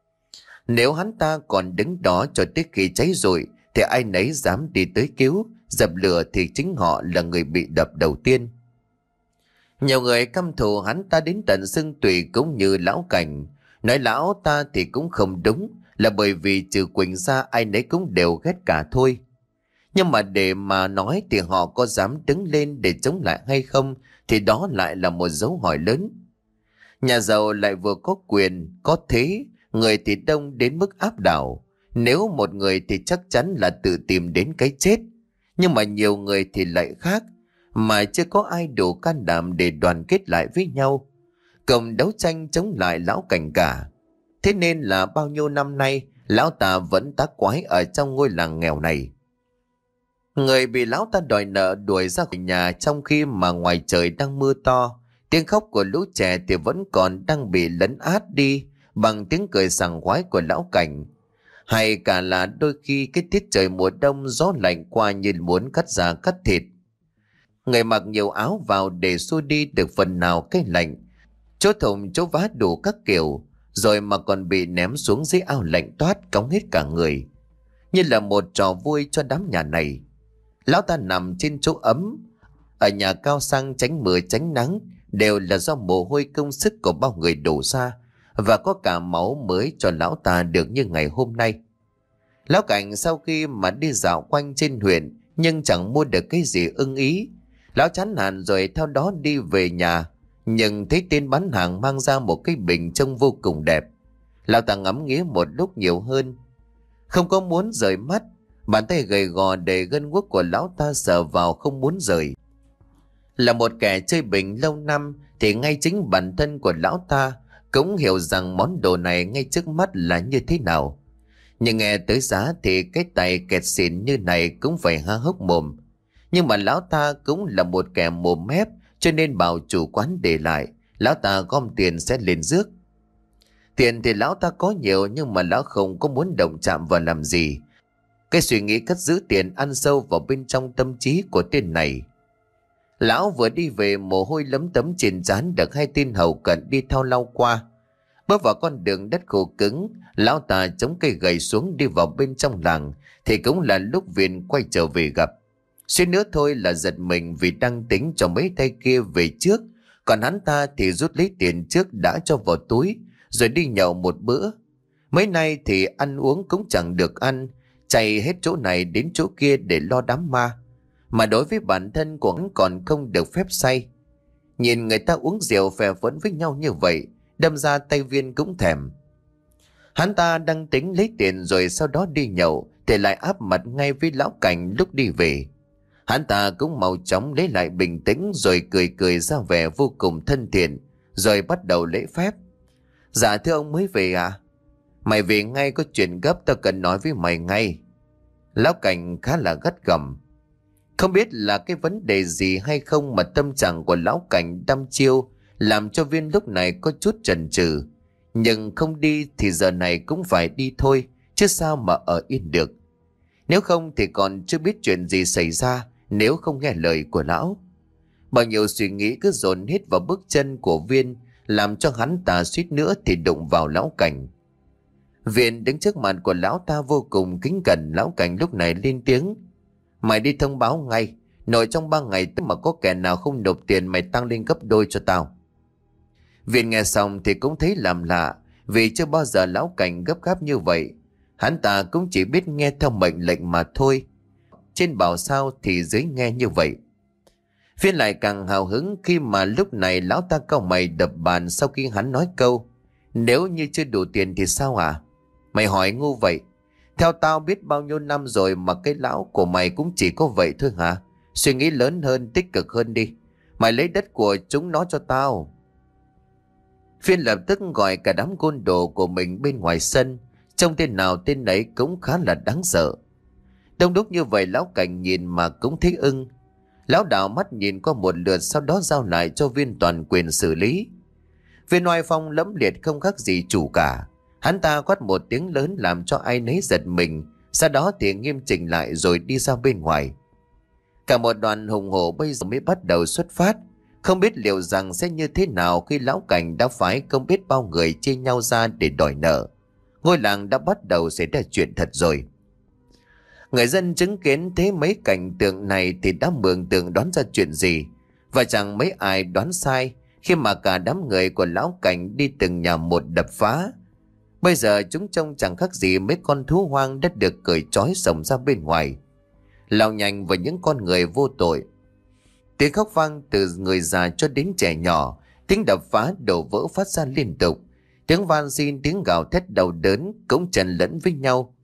[SPEAKER 1] Nếu hắn ta còn đứng đó cho tới khi cháy rụi, thì ai nấy dám đi tới cứu, dập lửa thì chính họ là người bị đập đầu tiên. Nhiều người căm thù hắn ta đến tận xương tủy cũng như lão Cảnh. Nói lão ta thì cũng không đúng, là bởi vì trừ Quỳnh ra ai nấy cũng đều ghét cả thôi. Nhưng mà để mà nói thì họ có dám đứng lên để chống lại hay không, thì đó lại là một dấu hỏi lớn. Nhà giàu lại vừa có quyền, có thế, người thì đông đến mức áp đảo. Nếu một người thì chắc chắn là tự tìm đến cái chết. Nhưng mà nhiều người thì lại khác, mà chưa có ai đủ can đảm để đoàn kết lại với nhau, cùng đấu tranh chống lại lão Cảnh cả. Thế nên là bao nhiêu năm nay, lão ta vẫn tác quái ở trong ngôi làng nghèo này. Người bị lão ta đòi nợ đuổi ra khỏi nhà trong khi mà ngoài trời đang mưa to. Tiếng khóc của lũ trẻ thì vẫn còn đang bị lấn át đi bằng tiếng cười sảng khoái của lão Cảnh. Hay cả là đôi khi cái tiết trời mùa đông gió lạnh qua như muốn cắt da cắt thịt. Người mặc nhiều áo vào để xua đi được phần nào cái lạnh, chỗ thùng chỗ vá đủ các kiểu, rồi mà còn bị ném xuống dưới ao lạnh toát cống hết cả người, như là một trò vui cho đám nhà này. Lão ta nằm trên chỗ ấm ở nhà cao sang, tránh mưa tránh nắng, đều là do mồ hôi công sức của bao người đổ ra, và có cả máu mới cho lão ta được như ngày hôm nay. Lão Cảnh sau khi mà đi dạo quanh trên huyện nhưng chẳng mua được cái gì ưng ý, lão chán nản rồi theo đó đi về nhà. Nhưng thấy tên bán hàng mang ra một cái bình trông vô cùng đẹp, lão ta ngắm nghía một lúc nhiều hơn. Không có muốn rời mắt. Bàn tay gầy gò đầy gân guốc của lão ta sờ vào không muốn rời. Là một kẻ chơi bình lâu năm thì ngay chính bản thân của lão ta cũng hiểu rằng món đồ này ngay trước mắt là như thế nào. Nhưng nghe tới giá thì cái tay kẹt xỉn như này cũng phải há hốc mồm. Nhưng mà lão ta cũng là một kẻ mồm mép, cho nên bảo chủ quán để lại, lão ta gom tiền sẽ lên rước. Tiền thì lão ta có nhiều, nhưng mà lão không có muốn động chạm vào làm gì. Cái suy nghĩ cất giữ tiền ăn sâu vào bên trong tâm trí của tên này. Lão vừa đi về, mồ hôi lấm tấm trên trán được hai tên hầu cận đi theo lau qua. Bước vào con đường đất khô cứng, lão ta chống cây gậy xuống đi vào bên trong làng, thì cũng là lúc Viên quay trở về gặp. Suýt nữa thôi là giật mình vì đang tính cho mấy tay kia về trước, còn hắn ta thì rút lấy tiền trước đã cho vào túi, rồi đi nhậu một bữa. Mấy nay thì ăn uống cũng chẳng được ăn, chạy hết chỗ này đến chỗ kia để lo đám ma. Mà đối với bản thân của hắn còn không được phép say. Nhìn người ta uống rượu phè phẫn với nhau như vậy, đâm ra tay Viên cũng thèm. Hắn ta đang tính lấy tiền rồi sau đó đi nhậu, thì lại áp mặt ngay với lão Cảnh lúc đi về. Hắn ta cũng mau chóng lấy lại bình tĩnh rồi cười cười ra vẻ vô cùng thân thiện, rồi bắt đầu lễ phép. Dạ thưa ông mới về à? Mày về ngay, có chuyện gấp tao cần nói với mày ngay. Lão Cảnh khá là gắt gỏng. Không biết là cái vấn đề gì hay không mà tâm trạng của lão Cảnh đăm chiêu làm cho Viên lúc này có chút chần chừ. Nhưng không đi thì giờ này cũng phải đi thôi, chứ sao mà ở yên được. Nếu không thì còn chưa biết chuyện gì xảy ra nếu không nghe lời của lão. Bao nhiêu suy nghĩ cứ dồn hết vào bước chân của Viên, làm cho hắn ta suýt nữa thì đụng vào lão Cảnh. Viên đứng trước mặt của lão ta vô cùng kính cẩn. Lão Cảnh lúc này lên tiếng: Mày đi thông báo ngay, nội trong ba ngày tức mà có kẻ nào không nộp tiền mày tăng lên gấp đôi cho tao. Viên nghe xong thì cũng thấy làm lạ, vì chưa bao giờ lão Cảnh gấp gáp như vậy. Hắn ta cũng chỉ biết nghe theo mệnh lệnh mà thôi, trên bảo sao thì dưới nghe như vậy. Viên lại càng hào hứng khi mà lúc này lão ta cau mày đập bàn sau khi hắn nói câu: Nếu như chưa đủ tiền thì sao à? Mày hỏi ngu vậy. Theo tao biết bao nhiêu năm rồi mà cái lão của mày cũng chỉ có vậy thôi hả? Suy nghĩ lớn hơn, tích cực hơn đi. Mày lấy đất của chúng nó cho tao. Viên lập tức gọi cả đám côn đồ của mình bên ngoài sân. Trông tên nào tên ấy cũng khá là đáng sợ. Đông đúc như vậy lão Cảnh nhìn mà cũng thấy ưng. Lão đảo mắt nhìn qua một lượt, sau đó giao lại cho Viên toàn quyền xử lý. Viên oai phong lẫm liệt không khác gì chủ cả. Hắn ta quát một tiếng lớn làm cho ai nấy giật mình, sau đó thì nghiêm chỉnh lại rồi đi ra bên ngoài. Cả một đoàn hùng hổ bây giờ mới bắt đầu xuất phát. Không biết liệu rằng sẽ như thế nào khi lão Cảnh đã phái không biết bao người chia nhau ra để đòi nợ. Ngôi làng đã bắt đầu xảy ra chuyện thật rồi. Người dân chứng kiến thế mấy cảnh tượng này thì đã mường tượng đoán ra chuyện gì. Và chẳng mấy ai đoán sai khi mà cả đám người của lão Cảnh đi từng nhà một đập phá. Bây giờ chúng trông chẳng khác gì mấy con thú hoang đã được cởi trói sổng ra bên ngoài, lao nhanh vào những con người vô tội. Tiếng khóc vang từ người già cho đến trẻ nhỏ, tiếng đập phá đổ vỡ phát ra liên tục, tiếng van xin, tiếng gào thét đau đớn cũng chần lẫn với nhau.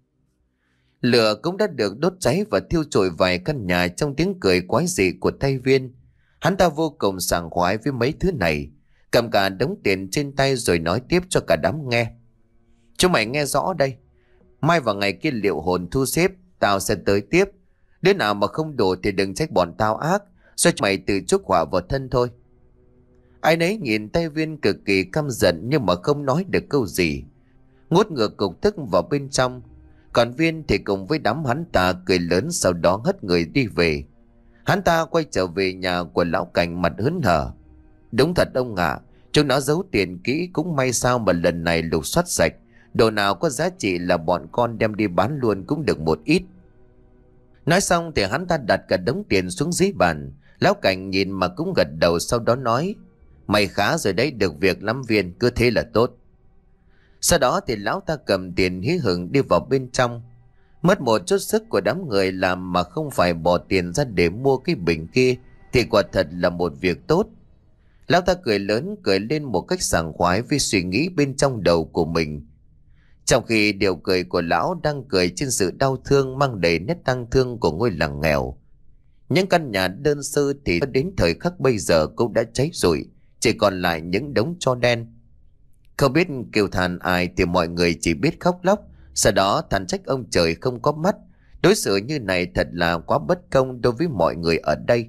[SPEAKER 1] Lửa cũng đã được đốt cháy và thiêu trụi vài căn nhà trong tiếng cười quái dị của tay Viên. Hắn ta vô cùng sảng khoái với mấy thứ này, cầm cả đống tiền trên tay rồi nói tiếp cho cả đám nghe: Chúng mày nghe rõ đây, mai vào ngày kia liệu hồn thu xếp, tao sẽ tới tiếp. Đứa nào mà không đủ thì đừng trách bọn tao ác, do mày tự chuốc họa vào thân thôi. Ai nấy nhìn tay Viên cực kỳ căm giận nhưng mà không nói được câu gì, ngút ngược cục tức vào bên trong. Còn Viên thì cùng với đám hắn ta cười lớn, sau đó hất người đi về. Hắn ta quay trở về nhà của lão Cảnh mặt hớn hở. Đúng thật ông ạ, à, chúng nó giấu tiền kỹ, cũng may sao mà lần này lục soát sạch. Đồ nào có giá trị là bọn con đem đi bán luôn cũng được một ít. Nói xong thì hắn ta đặt cả đống tiền xuống dưới bàn. Lão Cảnh nhìn mà cũng gật đầu, sau đó nói: Mày khá rồi đấy, được việc lắm Viên, cứ thế là tốt. Sau đó thì lão ta cầm tiền hí hửng đi vào bên trong. Mất một chút sức của đám người làm mà không phải bỏ tiền ra để mua cái bình kia thì quả thật là một việc tốt. Lão ta cười lớn, cười lên một cách sảng khoái vì suy nghĩ bên trong đầu của mình. Trong khi điệu cười của lão đang cười trên sự đau thương mang đầy nét tang thương của ngôi làng nghèo. Những căn nhà đơn sơ thì đến thời khắc bây giờ cũng đã cháy rụi, chỉ còn lại những đống tro đen. Không biết kêu than ai thì mọi người chỉ biết khóc lóc, sau đó than trách ông trời không có mắt. Đối xử như này thật là quá bất công đối với mọi người ở đây.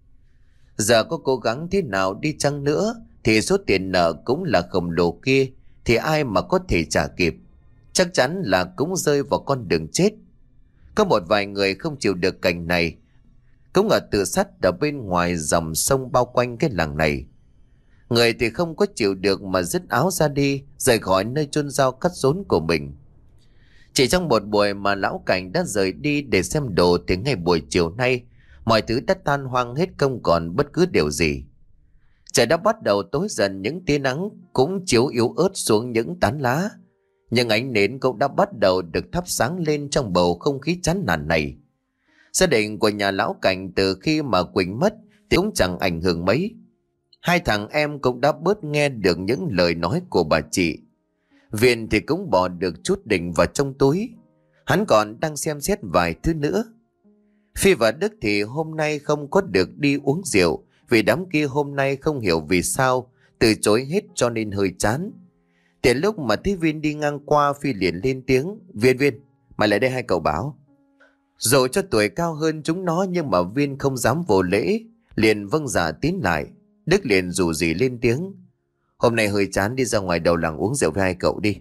[SPEAKER 1] Giờ có cố gắng thế nào đi chăng nữa thì số tiền nợ cũng là khổng lồ kia, thì ai mà có thể trả kịp. Chắc chắn là cũng rơi vào con đường chết. Có một vài người không chịu được cảnh này, cũng ở tự sát ở bên ngoài dòng sông bao quanh cái làng này. Người thì không có chịu được mà dứt áo ra đi, rời khỏi nơi chôn rau cắt rốn của mình. Chỉ trong một buổi mà lão Cảnh đã rời đi để xem đồ thì ngay buổi chiều nay, mọi thứ đã tan hoang hết, không còn bất cứ điều gì. Trời đã bắt đầu tối dần, những tia nắng cũng chiếu yếu ớt xuống những tán lá. Nhưng ánh nến cũng đã bắt đầu được thắp sáng lên trong bầu không khí chán nản này. Gia đình của nhà lão Cảnh từ khi mà Quỳnh mất thì cũng chẳng ảnh hưởng mấy. Hai thằng em cũng đã bớt nghe được những lời nói của bà chị. Viên thì cũng bỏ được chút đỉnh vào trong túi. Hắn còn đang xem xét vài thứ nữa. Phi và Đức thì hôm nay không có được đi uống rượu, vì đám kia hôm nay không hiểu vì sao từ chối hết cho nên hơi chán. Tiền lúc mà thấy Viên đi ngang qua, Phi liền lên tiếng: Viên Viên, mày lại đây hai cậu bảo. Dù cho tuổi cao hơn chúng nó nhưng mà Viên không dám vô lễ, liền vâng dạ tiến lại. Đức liền rủ rỉ lên tiếng: Hôm nay hơi chán, đi ra ngoài đầu làng uống rượu với hai cậu đi.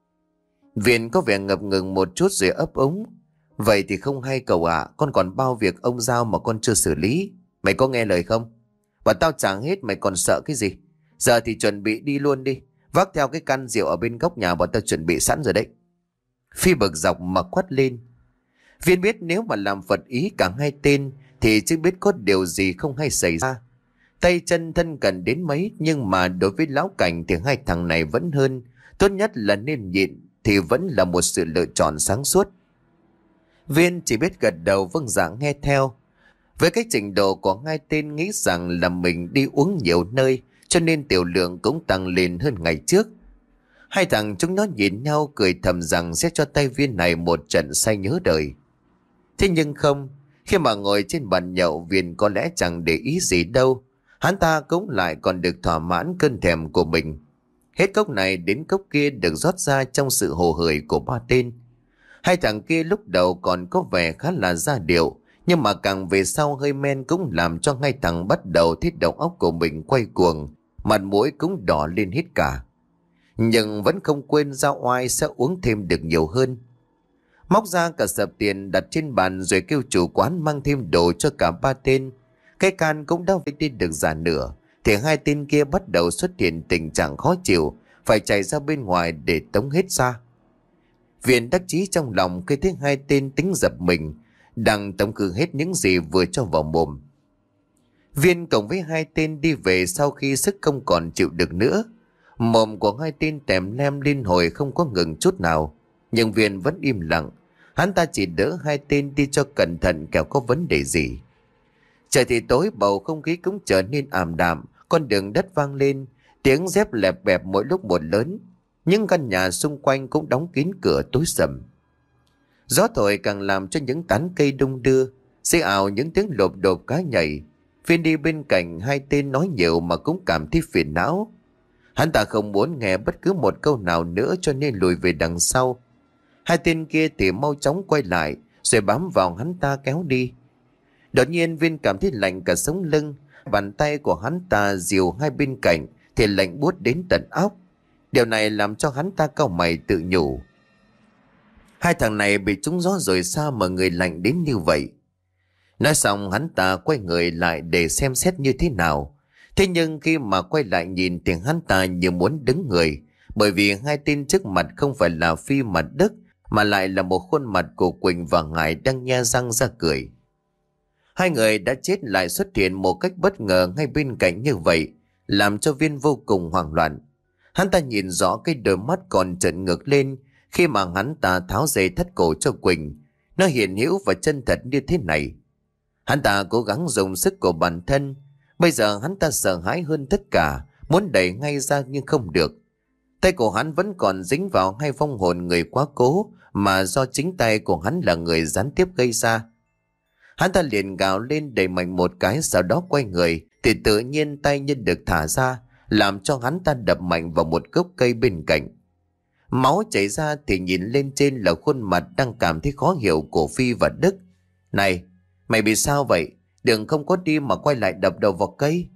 [SPEAKER 1] Viên có vẻ ngập ngừng một chút rồi ấp úng: Vậy thì không hay cậu ạ, con còn bao việc ông giao mà con chưa xử lý. Mày có nghe lời không? Và tao chẳng hết, mày còn sợ cái gì? Giờ thì chuẩn bị đi luôn đi. Vác theo cái can rượu ở bên góc nhà bọn tao chuẩn bị sẵn rồi đấy. Phi bực dọc mà quát lên. Viên biết nếu mà làm phật ý cả hai tên thì chưa biết có điều gì không hay xảy ra. Tay chân thân cần đến mấy, nhưng mà đối với lão Cảnh thì hai thằng này vẫn hơn. Tốt nhất là nên nhịn thì vẫn là một sự lựa chọn sáng suốt. Viên chỉ biết gật đầu vâng dạ nghe theo. Với cái trình độ của hai tên nghĩ rằng là mình đi uống nhiều nơi, cho nên tiểu lượng cũng tăng lên hơn ngày trước. Hai thằng chúng nó nhìn nhau cười thầm rằng sẽ cho tay Viên này một trận say nhớ đời. Thế nhưng không, khi mà ngồi trên bàn nhậu, Viên có lẽ chẳng để ý gì đâu. Hắn ta cũng lại còn được thỏa mãn cơn thèm của mình. Hết cốc này đến cốc kia được rót ra trong sự hồ hởi của ba tên. Hai thằng kia lúc đầu còn có vẻ khá là ra điệu, nhưng mà càng về sau hơi men cũng làm cho hai thằng bắt đầu thấy đầu óc của mình quay cuồng, mặt mũi cũng đỏ lên hết cả. Nhưng vẫn không quên ra oai sẽ uống thêm được nhiều hơn. Móc ra cả sập tiền đặt trên bàn rồi kêu chủ quán mang thêm đồ cho cả ba tên. Cái can cũng đã vây đi được giả nửa thì hai tên kia bắt đầu xuất hiện tình trạng khó chịu, phải chạy ra bên ngoài để tống hết ra. Viên đắc chí trong lòng khi thấy hai tên tính dập mình, đang tống khứ hết những gì vừa cho vào mồm. Viên cộng với hai tên đi về sau khi sức không còn chịu được nữa. Mồm của hai tên tèm lem liên hồi không có ngừng chút nào, nhưng Viên vẫn im lặng. Hắn ta chỉ đỡ hai tên đi cho cẩn thận kẻo có vấn đề gì. Trời thì tối, bầu không khí cũng trở nên ảm đạm. Con đường đất vang lên, tiếng dép lẹp bẹp mỗi lúc một lớn. Những căn nhà xung quanh cũng đóng kín cửa tối sầm. Gió thổi càng làm cho những tán cây đung đưa, xì ào những tiếng lộp độp cá nhảy. Viên đi bên cạnh hai tên nói nhiều mà cũng cảm thấy phiền não. Hắn ta không muốn nghe bất cứ một câu nào nữa cho nên lùi về đằng sau. Hai tên kia thì mau chóng quay lại rồi bám vào hắn ta kéo đi. Đột nhiên Viên cảm thấy lạnh cả sống lưng. Bàn tay của hắn ta dìu hai bên cạnh thì lạnh buốt đến tận óc. Điều này làm cho hắn ta cau mày tự nhủ: hai thằng này bị trúng gió rồi sao mà người lạnh đến như vậy. Nói xong hắn ta quay người lại để xem xét như thế nào. Thế nhưng khi mà quay lại nhìn thì hắn ta như muốn đứng người, bởi vì hai tên trước mặt không phải là Phi mà Đức, mà lại là một khuôn mặt của Quỳnh và Ngải đang nhe răng ra cười. Hai người đã chết lại xuất hiện một cách bất ngờ ngay bên cạnh như vậy, làm cho Viên vô cùng hoảng loạn. Hắn ta nhìn rõ cái đôi mắt còn trợn ngược lên khi mà hắn ta tháo dây thắt cổ cho Quỳnh. Nó hiện hữu và chân thật như thế này. Hắn ta cố gắng dùng sức của bản thân. Bây giờ hắn ta sợ hãi hơn tất cả, muốn đẩy ngay ra nhưng không được. Tay của hắn vẫn còn dính vào hai vong hồn người quá cố mà do chính tay của hắn là người gián tiếp gây ra. Hắn ta liền gào lên đẩy mạnh một cái, sau đó quay người thì tự nhiên tay như được thả ra, làm cho hắn ta đập mạnh vào một gốc cây bên cạnh. Máu chảy ra thì nhìn lên trên là khuôn mặt đang cảm thấy khó hiểu của Phi và Đức. Này, mày bị sao vậy? Đường không có đi mà quay lại đập đầu vào cây.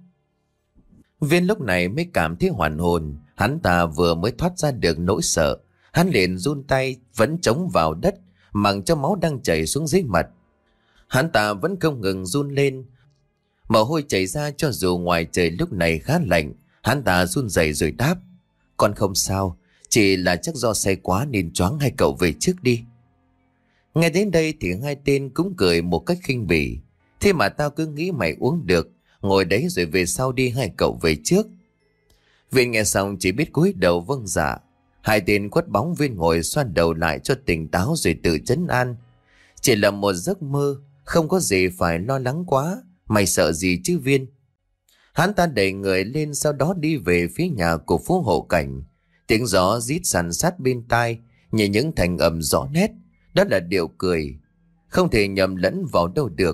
[SPEAKER 1] Viên lúc này mới cảm thấy hoàn hồn. Hắn ta vừa mới thoát ra được nỗi sợ, hắn liền run tay vẫn chống vào đất, mặc cho máu đang chảy xuống dưới mặt. Hắn ta vẫn không ngừng run lên, mồ hôi chảy ra cho dù ngoài trời lúc này khá lạnh. Hắn ta run rẩy rồi đáp: Con không sao, chỉ là chắc do say quá nên choáng, hai cậu về trước đi. Nghe đến đây thì hai tên cũng cười một cách khinh bỉ. Thế mà tao cứ nghĩ mày uống được, ngồi đấy rồi về sau đi, hai cậu về trước. Viên nghe xong chỉ biết cúi đầu vâng dạ. Hai tên quất bóng Viên ngồi xoa đầu lại cho tỉnh táo rồi tự trấn an: Chỉ là một giấc mơ, không có gì phải lo lắng quá. Mày sợ gì chứ Viên? Hắn ta đẩy người lên, sau đó đi về phía nhà của Phú Hộ Cảnh. Tiếng gió rít sàn sát bên tai, như những thành âm rõ nét. Đó là điệu cười, không thể nhầm lẫn vào đâu được.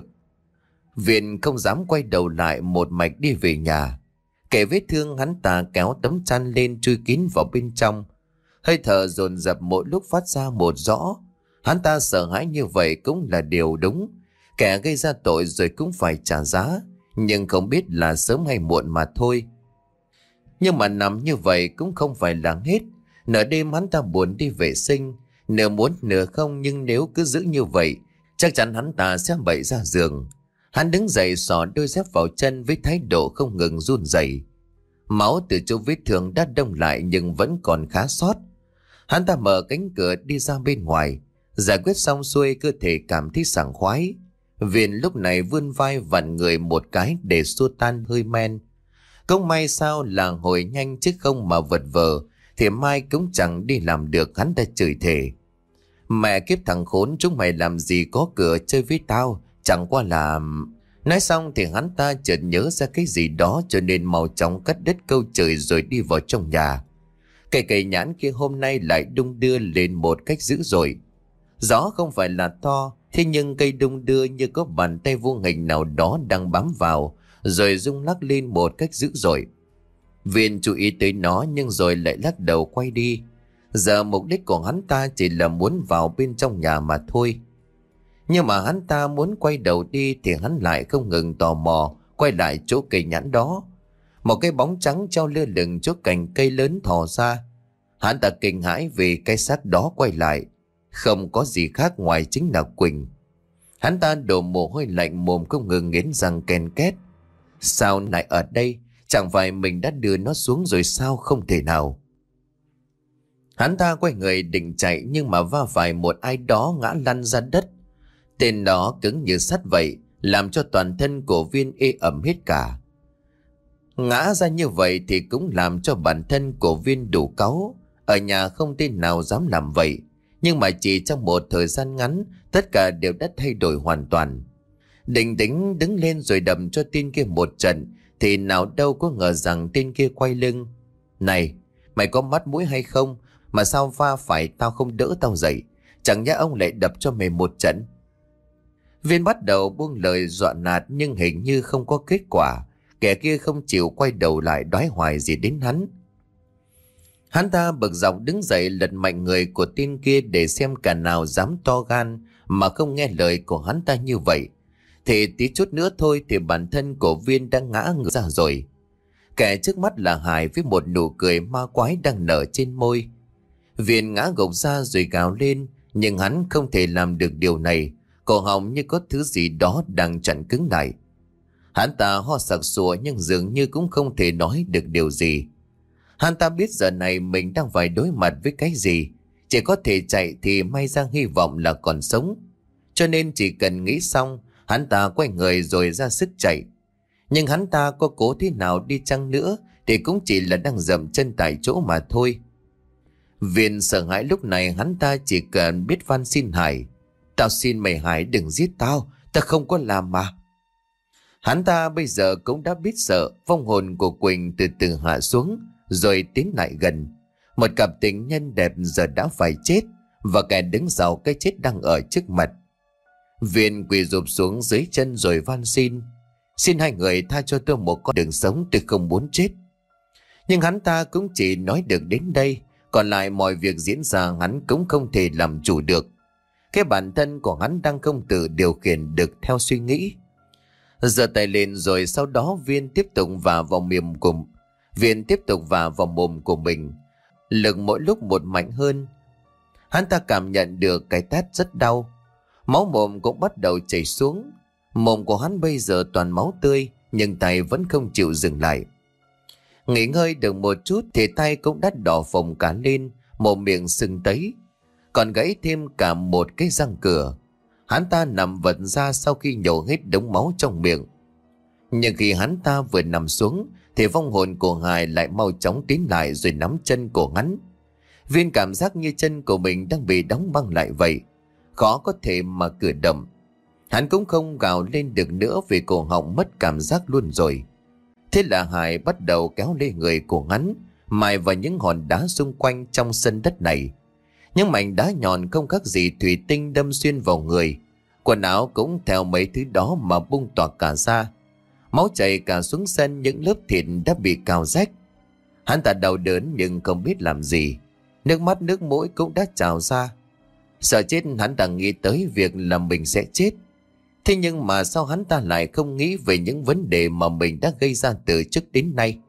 [SPEAKER 1] Viên không dám quay đầu lại, một mạch đi về nhà. Kẻ vết thương hắn ta kéo tấm chăn lên chui kín vào bên trong. Hơi thở dồn dập mỗi lúc phát ra một rõ. Hắn ta sợ hãi như vậy cũng là điều đúng. Kẻ gây ra tội rồi cũng phải trả giá, nhưng không biết là sớm hay muộn mà thôi. Nhưng mà nằm như vậy cũng không phải là hết. Nửa đêm hắn ta buồn đi vệ sinh, nửa muốn nửa không, nhưng nếu cứ giữ như vậy chắc chắn hắn ta sẽ bậy ra giường. Hắn đứng dậy xỏ đôi dép vào chân với thái độ không ngừng run rẩy. Máu từ chỗ vết thương đã đông lại nhưng vẫn còn khá sót. Hắn ta mở cánh cửa đi ra bên ngoài. Giải quyết xong xuôi, cơ thể cảm thấy sảng khoái. Viên lúc này vươn vai vặn người một cái để xua tan hơi men. Cũng may sao là hồi nhanh, chứ không mà vật vờ thì mai cũng chẳng đi làm được. Hắn ta chửi thề: Mẹ kiếp thằng khốn, chúng mày làm gì có cửa chơi với tao, chẳng qua là... Nói xong thì hắn ta chợt nhớ ra cái gì đó, cho nên mau chóng cắt đứt câu chửi rồi đi vào trong nhà. Cây cây nhãn kia hôm nay lại đung đưa lên một cách dữ dội. Gió không phải là to, thế nhưng cây đung đưa như có bàn tay vô hình nào đó đang bám vào, rồi rung lắc lên một cách dữ dội. Viên chú ý tới nó nhưng rồi lại lắc đầu quay đi. Giờ mục đích của hắn ta chỉ là muốn vào bên trong nhà mà thôi. Nhưng mà hắn ta muốn quay đầu đi thì hắn lại không ngừng tò mò quay lại chỗ cây nhãn đó. Một cái bóng trắng treo lơ lửng chỗ cành cây lớn thò ra. Hắn ta kinh hãi vì cái xác đó quay lại, không có gì khác ngoài chính là Quỳnh. Hắn ta đổ mồ hôi lạnh, mồm không ngừng nghiến răng ken két. Sao lại ở đây? Chẳng phải mình đã đưa nó xuống rồi sao? Không thể nào. Hắn ta quay người định chạy nhưng mà va phải một ai đó ngã lăn ra đất. Tên đó cứng như sắt vậy, làm cho toàn thân của Viên ê ẩm hết cả. Ngã ra như vậy thì cũng làm cho bản thân của Viên đủ cáu. Ở nhà không tên nào dám làm vậy, nhưng mà chỉ trong một thời gian ngắn tất cả đều đã thay đổi hoàn toàn. Định tính đứng lên rồi đầm cho tên kia một trận, thì nào đâu có ngờ rằng tên kia quay lưng. Này, mày có mắt mũi hay không mà sao va phải tao không đỡ tao dậy? Chẳng nhẽ ông lại đập cho mày một trận? Viên bắt đầu buông lời dọa nạt nhưng hình như không có kết quả. Kẻ kia không chịu quay đầu lại đoái hoài gì đến hắn. Hắn ta bực dọc đứng dậy lật mạnh người của tên kia để xem cả nào dám to gan mà không nghe lời của hắn ta như vậy. Thì tí chút nữa thôi thì bản thân của Viên đang ngã ngửa ra rồi. Kẻ trước mắt là Hải với một nụ cười ma quái đang nở trên môi. Viên ngã gục ra rồi gào lên, nhưng hắn không thể làm được điều này. Cổ họng như có thứ gì đó đang chặn cứng lại. Hắn ta ho sặc sụa nhưng dường như cũng không thể nói được điều gì. Hắn ta biết giờ này mình đang phải đối mặt với cái gì. Chỉ có thể chạy thì may ra hy vọng là còn sống. Cho nên chỉ cần nghĩ xong, hắn ta quay người rồi ra sức chạy. Nhưng hắn ta có cố thế nào đi chăng nữa thì cũng chỉ là đang dậm chân tại chỗ mà thôi. Viên sợ hãi lúc này hắn ta chỉ cần biết van xin Hải. Tao xin mày Hải đừng giết tao, tao không có làm mà. Hắn ta bây giờ cũng đã biết sợ. Vong hồn của Quỳnh từ từ hạ xuống rồi tiến lại gần. Một cặp tình nhân đẹp giờ đã phải chết, và kẻ đứng sau cái chết đang ở trước mặt. Viên quỳ rụp xuống dưới chân rồi van xin: "Xin hai người tha cho tôi một con đường sống, tôi không muốn chết." Nhưng hắn ta cũng chỉ nói được đến đây, còn lại mọi việc diễn ra hắn cũng không thể làm chủ được. Cái bản thân của hắn đang không tự điều khiển được theo suy nghĩ. Giơ tay lên rồi sau đó Viên tiếp tục vào vào miệng của Viên tiếp tục vào vào mồm của mình, lực mỗi lúc một mạnh hơn. Hắn ta cảm nhận được cái tát rất đau, máu mồm cũng bắt đầu chảy xuống. Mồm của hắn bây giờ toàn máu tươi, nhưng tay vẫn không chịu dừng lại. Nghỉ ngơi được một chút thì tay cũng đã đỏ phồng cả lên, mồm miệng sưng tấy, còn gãy thêm cả một cái răng cửa. Hắn ta nằm vật ra sau khi nhổ hết đống máu trong miệng. Nhưng khi hắn ta vừa nằm xuống thì vong hồn của Hải lại mau chóng tiến lại rồi nắm chân của hắn. Viên cảm giác như chân của mình đang bị đóng băng lại vậy, khó có thể mà cử động. Hắn cũng không gào lên được nữa vì cổ họng mất cảm giác luôn rồi. Thế là Hải bắt đầu kéo lê người của hắn, mài vào những hòn đá xung quanh trong sân đất này. Những mảnh đá nhọn không khác gì thủy tinh đâm xuyên vào người. Quần áo cũng theo mấy thứ đó mà bung tỏa cả ra. Máu chảy cả xuống sân, những lớp thịt đã bị cào rách. Hắn ta đau đớn nhưng không biết làm gì. Nước mắt nước mũi cũng đã trào ra. Sợ chết, hắn ta nghĩ tới việc là mình sẽ chết. Thế nhưng mà sao hắn ta lại không nghĩ về những vấn đề mà mình đã gây ra từ trước đến nay?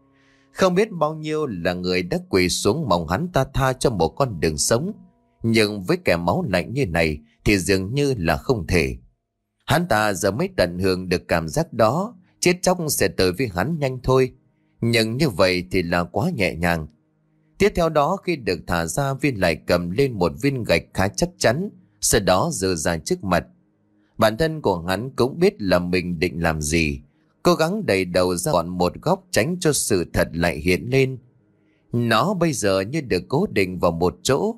[SPEAKER 1] Không biết bao nhiêu là người đã quỳ xuống mong hắn ta tha cho một con đường sống, nhưng với kẻ máu lạnh như này thì dường như là không thể. Hắn ta giờ mới tận hưởng được cảm giác đó, chết chóc sẽ tới với hắn nhanh thôi. Nhưng như vậy thì là quá nhẹ nhàng. Tiếp theo đó khi được thả ra, Viên lại cầm lên một viên gạch khá chắc chắn, sau đó giơ ra trước mặt. Bản thân của hắn cũng biết là mình định làm gì, cố gắng đẩy đầu ra gọn một góc tránh cho sự thật lại hiện lên. Nó bây giờ như được cố định vào một chỗ.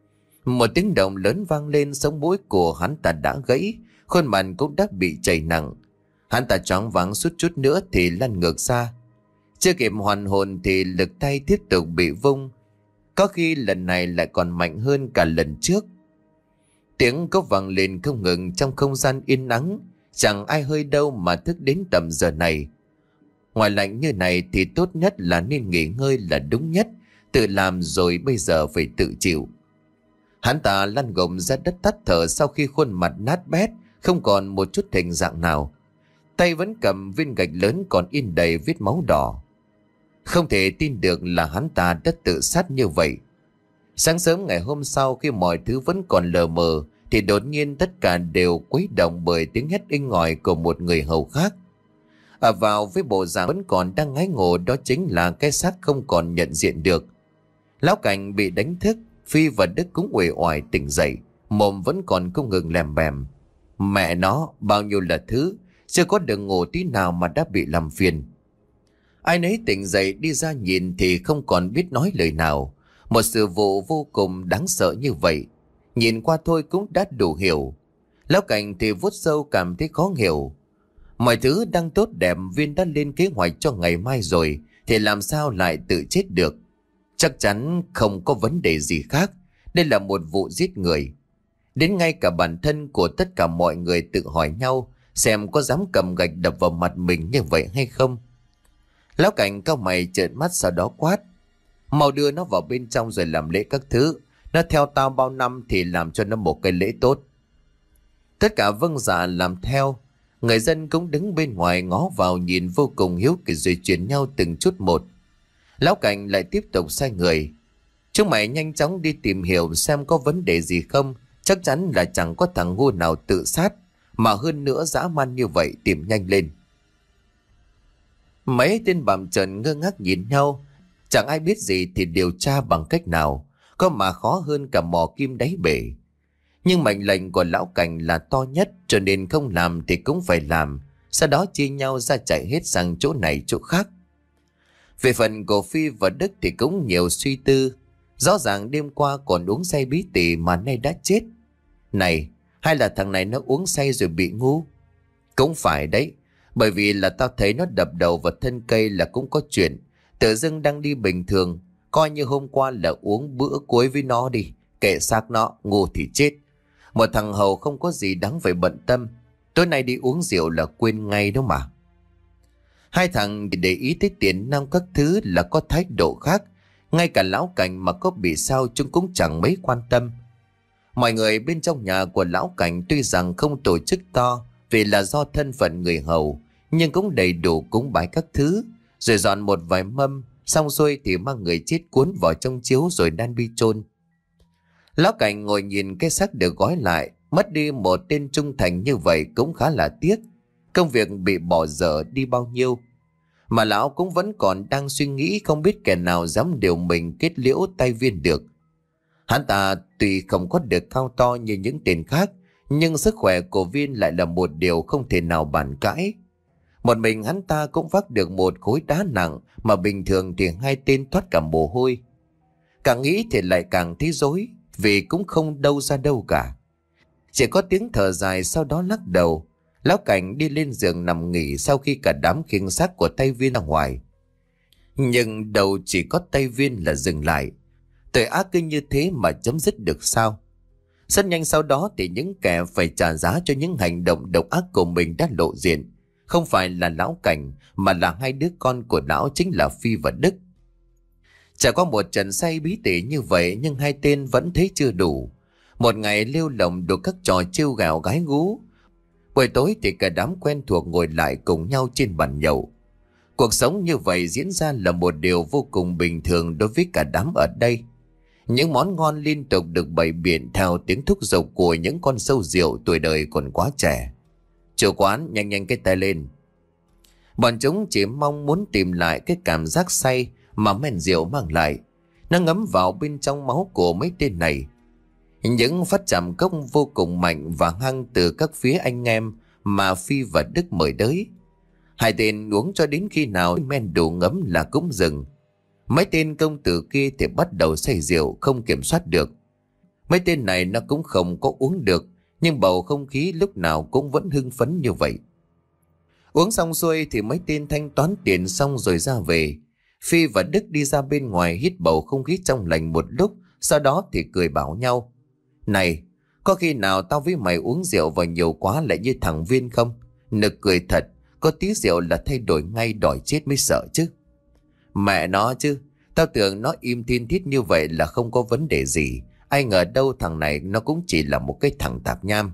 [SPEAKER 1] Một tiếng động lớn vang lên, sống mũi của hắn ta đã gãy, khuôn mặt cũng đã bị chảy nặng. Hắn ta choáng váng suốt chút nữa thì lăn ngược ra. Chưa kịp hoàn hồn thì lực tay tiếp tục bị vung, có khi lần này lại còn mạnh hơn cả lần trước. Tiếng cốc vang lên không ngừng trong không gian yên ắng. Chẳng ai hơi đâu mà thức đến tầm giờ này. Ngoài lạnh như này thì tốt nhất là nên nghỉ ngơi là đúng nhất. Tự làm rồi bây giờ phải tự chịu. Hắn ta lăn gồng ra đất tắt thở sau khi khuôn mặt nát bét, không còn một chút hình dạng nào. Tay vẫn cầm viên gạch lớn còn in đầy vết máu đỏ. Không thể tin được là hắn ta đã tự sát như vậy. Sáng sớm ngày hôm sau khi mọi thứ vẫn còn lờ mờ thì đột nhiên tất cả đều quấy động bởi tiếng hét inh ỏi của một người hầu khác. Ở vào với bộ dạng vẫn còn đang ngái ngủ, đó chính là cái xác không còn nhận diện được. Lão Cảnh bị đánh thức, Phi và Đức cũng uể oải tỉnh dậy, mồm vẫn còn không ngừng lèm bèm. Mẹ nó, bao nhiêu là thứ, chưa có được ngủ tí nào mà đã bị làm phiền. Ai nấy tỉnh dậy đi ra nhìn thì không còn biết nói lời nào. Một sự vụ vô cùng đáng sợ như vậy, nhìn qua thôi cũng đã đủ hiểu. Lão Cảnh thì vuốt râu cảm thấy khó hiểu. Mọi thứ đang tốt đẹp, Viên đã lên kế hoạch cho ngày mai rồi, thì làm sao lại tự chết được? Chắc chắn không có vấn đề gì khác. Đây là một vụ giết người. Đến ngay cả bản thân của tất cả mọi người tự hỏi nhau xem có dám cầm gạch đập vào mặt mình như vậy hay không. Lão Cảnh cau mày trợn mắt, sau đó quát: mau đưa nó vào bên trong rồi làm lễ các thứ. Nó theo tao bao năm thì làm cho nó một cái lễ tốt. Tất cả vâng dạ làm theo. Người dân cũng đứng bên ngoài ngó vào nhìn vô cùng hiếu kỳ rồi chuyển nhau từng chút một. Lão Cảnh lại tiếp tục sai người: chúng mày nhanh chóng đi tìm hiểu xem có vấn đề gì không. Chắc chắn là chẳng có thằng ngu nào tự sát, mà hơn nữa dã man như vậy, tìm nhanh lên. Mấy tên bạm trợn ngơ ngác nhìn nhau. Chẳng ai biết gì thì điều tra bằng cách nào, có mà khó hơn cả mò kim đáy bể. Nhưng mệnh lệnh của Lão Cảnh là to nhất, cho nên không làm thì cũng phải làm. Sau đó chia nhau ra chạy hết sang chỗ này chỗ khác. Về phần của Phi và Đức thì cũng nhiều suy tư. Rõ ràng đêm qua còn uống say bí tỉ mà nay đã chết. Này, hay là thằng này nó uống say rồi bị ngu? Cũng phải đấy, bởi vì là tao thấy nó đập đầu vào thân cây là cũng có chuyện. Tự dưng đang đi bình thường, Coi như hôm qua là uống bữa cuối với nó đi. Kệ xác nó, ngu thì chết. Một thằng hầu không có gì đáng phải bận tâm. Tối nay đi uống rượu là quên ngay đó mà. Hai thằng để ý tới tiền nong các thứ là có thái độ khác. Ngay cả lão Cảnh mà có bị sao chúng cũng chẳng mấy quan tâm. Mọi người bên trong nhà của lão Cảnh tuy rằng không tổ chức to vì là do thân phận người hầu, nhưng cũng đầy đủ cúng bái các thứ, rồi dọn một vài mâm, xong xuôi thì mang người chết cuốn vào trong chiếu rồi đan bi chôn. Lão Cảnh ngồi nhìn cái xác được gói lại, mất đi một tên trung thành như vậy cũng khá là tiếc. Công việc bị bỏ dở đi bao nhiêu. Mà lão cũng vẫn còn đang suy nghĩ không biết kẻ nào dám điều mình kết liễu tay Viên được. Hắn ta tuy không có được cao to như những tên khác, nhưng sức khỏe của Viên lại là một điều không thể nào bàn cãi. Một mình hắn ta cũng vác được một khối đá nặng mà bình thường thì hai tên thoát cả mồ hôi. Càng nghĩ thì lại càng thấy rối, vì cũng không đâu ra đâu cả. Chỉ có tiếng thở dài sau đó lắc đầu. Lão Cảnh đi lên giường nằm nghỉ sau khi cả đám khiêng xác của tay Viên ra ngoài. Nhưng đầu chỉ có tay Viên là dừng lại. Tội ác cứ như thế mà chấm dứt được sao? Rất nhanh sau đó thì những kẻ phải trả giá cho những hành động độc ác của mình đã lộ diện. Không phải là lão Cảnh mà là hai đứa con của lão, chính là Phi và Đức. Trải qua một trận say bí tỉ như vậy nhưng hai tên vẫn thấy chưa đủ. Một ngày lêu lồng đủ các trò trêu gạo gái gú. Buổi tối thì cả đám quen thuộc ngồi lại cùng nhau trên bàn nhậu. Cuộc sống như vậy diễn ra là một điều vô cùng bình thường đối với cả đám ở đây. Những món ngon liên tục được bày biện theo tiếng thúc giục của những con sâu rượu tuổi đời còn quá trẻ. Chủ quán nhanh nhanh cái tay lên. Bọn chúng chỉ mong muốn tìm lại cái cảm giác say mà men rượu mang lại. Nó ngấm vào bên trong máu của mấy tên này. Những phát chạm cốc vô cùng mạnh và hăng từ các phía anh em mà Phi và Đức mời tới. Hai tên uống cho đến khi nào men đủ ngấm là cũng dừng. Mấy tên công tử kia thì bắt đầu say rượu không kiểm soát được. Mấy tên này nó cũng không có uống được, nhưng bầu không khí lúc nào cũng vẫn hưng phấn như vậy. Uống xong xuôi thì mấy tên thanh toán tiền xong rồi ra về. Phi và Đức đi ra bên ngoài hít bầu không khí trong lành một lúc, sau đó thì cười bảo nhau. Này, có khi nào tao với mày uống rượu vào nhiều quá lại như thằng Viên không? Nực cười thật, có tí rượu là thay đổi ngay đòi chết mới sợ chứ. Mẹ nó chứ, tao tưởng nó im thiên thít như vậy là không có vấn đề gì. Ai ngờ đâu thằng này nó cũng chỉ là một cái thằng tạp nham.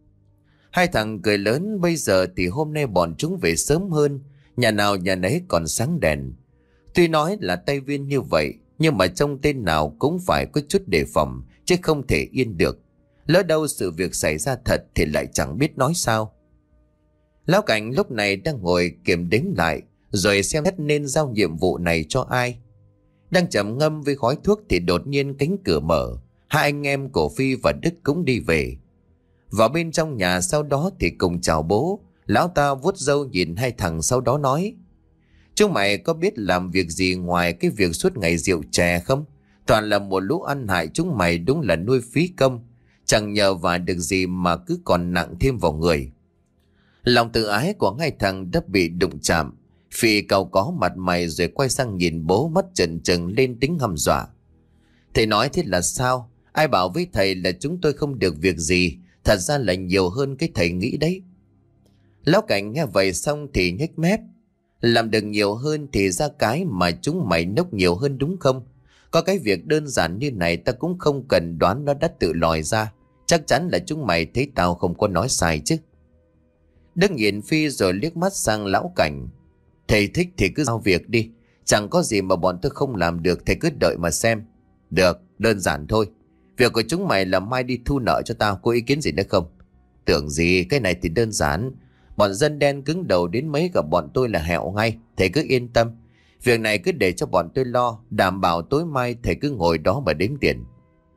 [SPEAKER 1] Hai thằng cười lớn. Bây giờ thì hôm nay bọn chúng về sớm hơn, nhà nào nhà nấy còn sáng đèn. Tuy nói là tay Viên như vậy, nhưng mà trong tên nào cũng phải có chút đề phòng, chứ không thể yên được. Lỡ đâu sự việc xảy ra thật thì lại chẳng biết nói sao. Lão Cảnh lúc này đang ngồi kiểm đếm lại, rồi xem hết nên giao nhiệm vụ này cho ai. Đang trầm ngâm với khói thuốc thì đột nhiên cánh cửa mở. Hai anh em của Phi và Đức cũng đi về. Vào bên trong nhà sau đó thì cùng chào bố. Lão ta vuốt râu nhìn hai thằng sau đó nói. Chúng mày có biết làm việc gì ngoài cái việc suốt ngày rượu chè không? Toàn là một lũ ăn hại chúng mày, đúng là nuôi phí công. Chẳng nhờ vả được gì mà cứ còn nặng thêm vào người. Lòng tự ái của hai thằng đã bị đụng chạm. Phi cau có mặt mày rồi quay sang nhìn bố, mắt trần trừng lên tính hăm dọa. Thầy nói thế là sao? Ai bảo với thầy là chúng tôi không được việc gì? Thật ra là nhiều hơn cái thầy nghĩ đấy. Lão Cảnh nghe vậy xong thì nhếch mép. Làm được nhiều hơn thì ra cái mà chúng mày nốc nhiều hơn đúng không? Có cái việc đơn giản như này ta cũng không cần đoán nó đã tự lòi ra. Chắc chắn là chúng mày thấy tao không có nói sai chứ. Đức nhìn Phi rồi liếc mắt sang Lão Cảnh. Thầy thích thì cứ giao việc đi. Chẳng có gì mà bọn tôi không làm được, thầy cứ đợi mà xem. Được, đơn giản thôi. Việc của chúng mày là mai đi thu nợ cho tao, có ý kiến gì nữa không? Tưởng gì, cái này thì đơn giản. Bọn dân đen cứng đầu đến mấy gặp bọn tôi là hẹo ngay. Thầy cứ yên tâm. Việc này cứ để cho bọn tôi lo. Đảm bảo tối mai thầy cứ ngồi đó mà đếm tiền.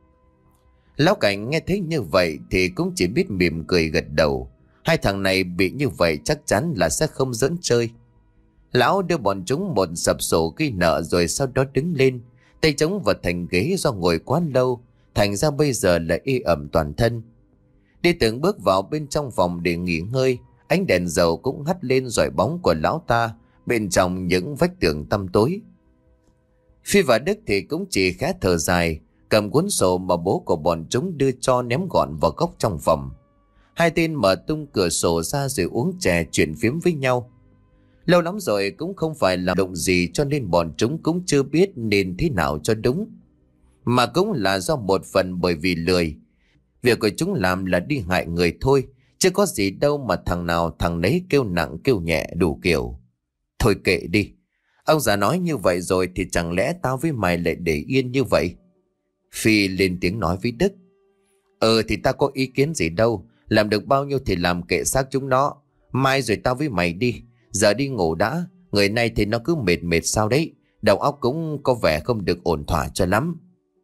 [SPEAKER 1] Lão Cảnh nghe thấy như vậy thì cũng chỉ biết mỉm cười gật đầu. Hai thằng này bị như vậy chắc chắn là sẽ không giỡn chơi. Lão đưa bọn chúng một sập sổ ghi nợ rồi sau đó đứng lên. Tay chống vào thành ghế do ngồi quá lâu, thành ra bây giờ là ê ẩm toàn thân. Đi từng bước vào bên trong phòng để nghỉ ngơi. Ánh đèn dầu cũng hắt lên rọi bóng của lão ta bên trong những vách tường tăm tối. Phi và Đức thì cũng chỉ khẽ thở dài, cầm cuốn sổ mà bố của bọn chúng đưa cho ném gọn vào góc trong phòng. Hai tên mở tung cửa sổ ra rồi uống chè chuyện phiếm với nhau. Lâu lắm rồi cũng không phải làm động gì, cho nên bọn chúng cũng chưa biết nên thế nào cho đúng. Mà cũng là do một phần bởi vì lười. Việc của chúng làm là đi hại người thôi, chứ có gì đâu mà thằng nào thằng nấy kêu nặng kêu nhẹ đủ kiểu. Thôi kệ đi. Ông già nói như vậy rồi thì chẳng lẽ tao với mày lại để yên như vậy? Phi lên tiếng nói với Đức. Ờ thì tao có ý kiến gì đâu. Làm được bao nhiêu thì làm, kệ xác chúng nó. Mai rồi tao với mày đi. Giờ đi ngủ đã. Người này thì nó cứ mệt mệt sao đấy. Đầu óc cũng có vẻ không được ổn thỏa cho lắm.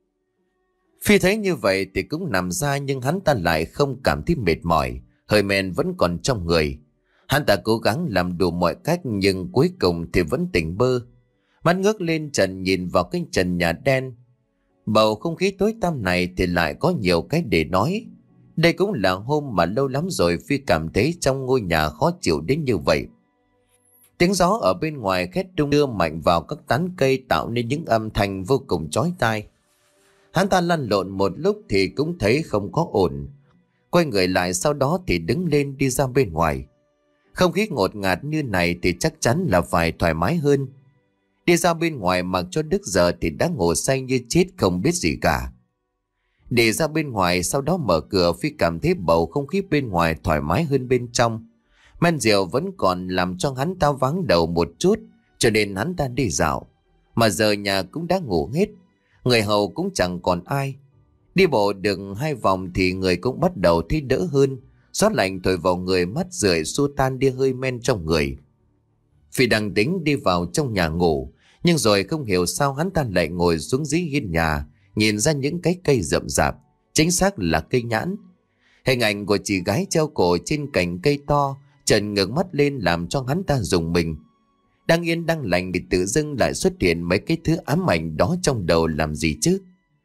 [SPEAKER 1] Phi thấy như vậy thì cũng nằm ra, nhưng hắn ta lại không cảm thấy mệt mỏi. Hơi men vẫn còn trong người. Hắn ta cố gắng làm đủ mọi cách, nhưng cuối cùng thì vẫn tỉnh bơ. Mắt ngước lên trần nhìn vào cái trần nhà đen. Bầu không khí tối tăm này thì lại có nhiều cái để nói. Đây cũng là hôm mà lâu lắm rồi Phi cảm thấy trong ngôi nhà khó chịu đến như vậy. Tiếng gió ở bên ngoài khét đung đưa mạnh vào các tán cây, tạo nên những âm thanh vô cùng chói tai. Hắn ta lăn lộn một lúc thì cũng thấy không có ổn. Quay người lại, sau đó thì đứng lên đi ra bên ngoài. Không khí ngột ngạt như này thì chắc chắn là phải thoải mái hơn. Đi ra bên ngoài mặc cho Đức giờ thì đã ngủ say như chết, không biết gì cả. Đi ra bên ngoài, sau đó mở cửa, Phi cảm thấy bầu không khí bên ngoài thoải mái hơn bên trong. Men rượu vẫn còn làm cho hắn ta váng đầu một chút, cho nên hắn ta đi dạo. Mà giờ nhà cũng đã ngủ hết, người hầu cũng chẳng còn ai. Đi bộ được hai vòng thì người cũng bắt đầu thấy đỡ hơn. Gió lạnh thổi vào người, mắt rượi xua tan đi hơi men trong người. Phi đang tính đi vào trong nhà ngủ, nhưng rồi không hiểu sao hắn ta lại ngồi xuống dưới hiên nhà, nhìn ra những cái cây rậm rạp, chính xác là cây nhãn. Hình ảnh của chị gái treo cổ trên cành cây to trần ngước mắt lên làm cho hắn ta rùng mình. Đang yên đang lành thì tự dưng lại xuất hiện mấy cái thứ ám ảnh đó trong đầu làm gì chứ?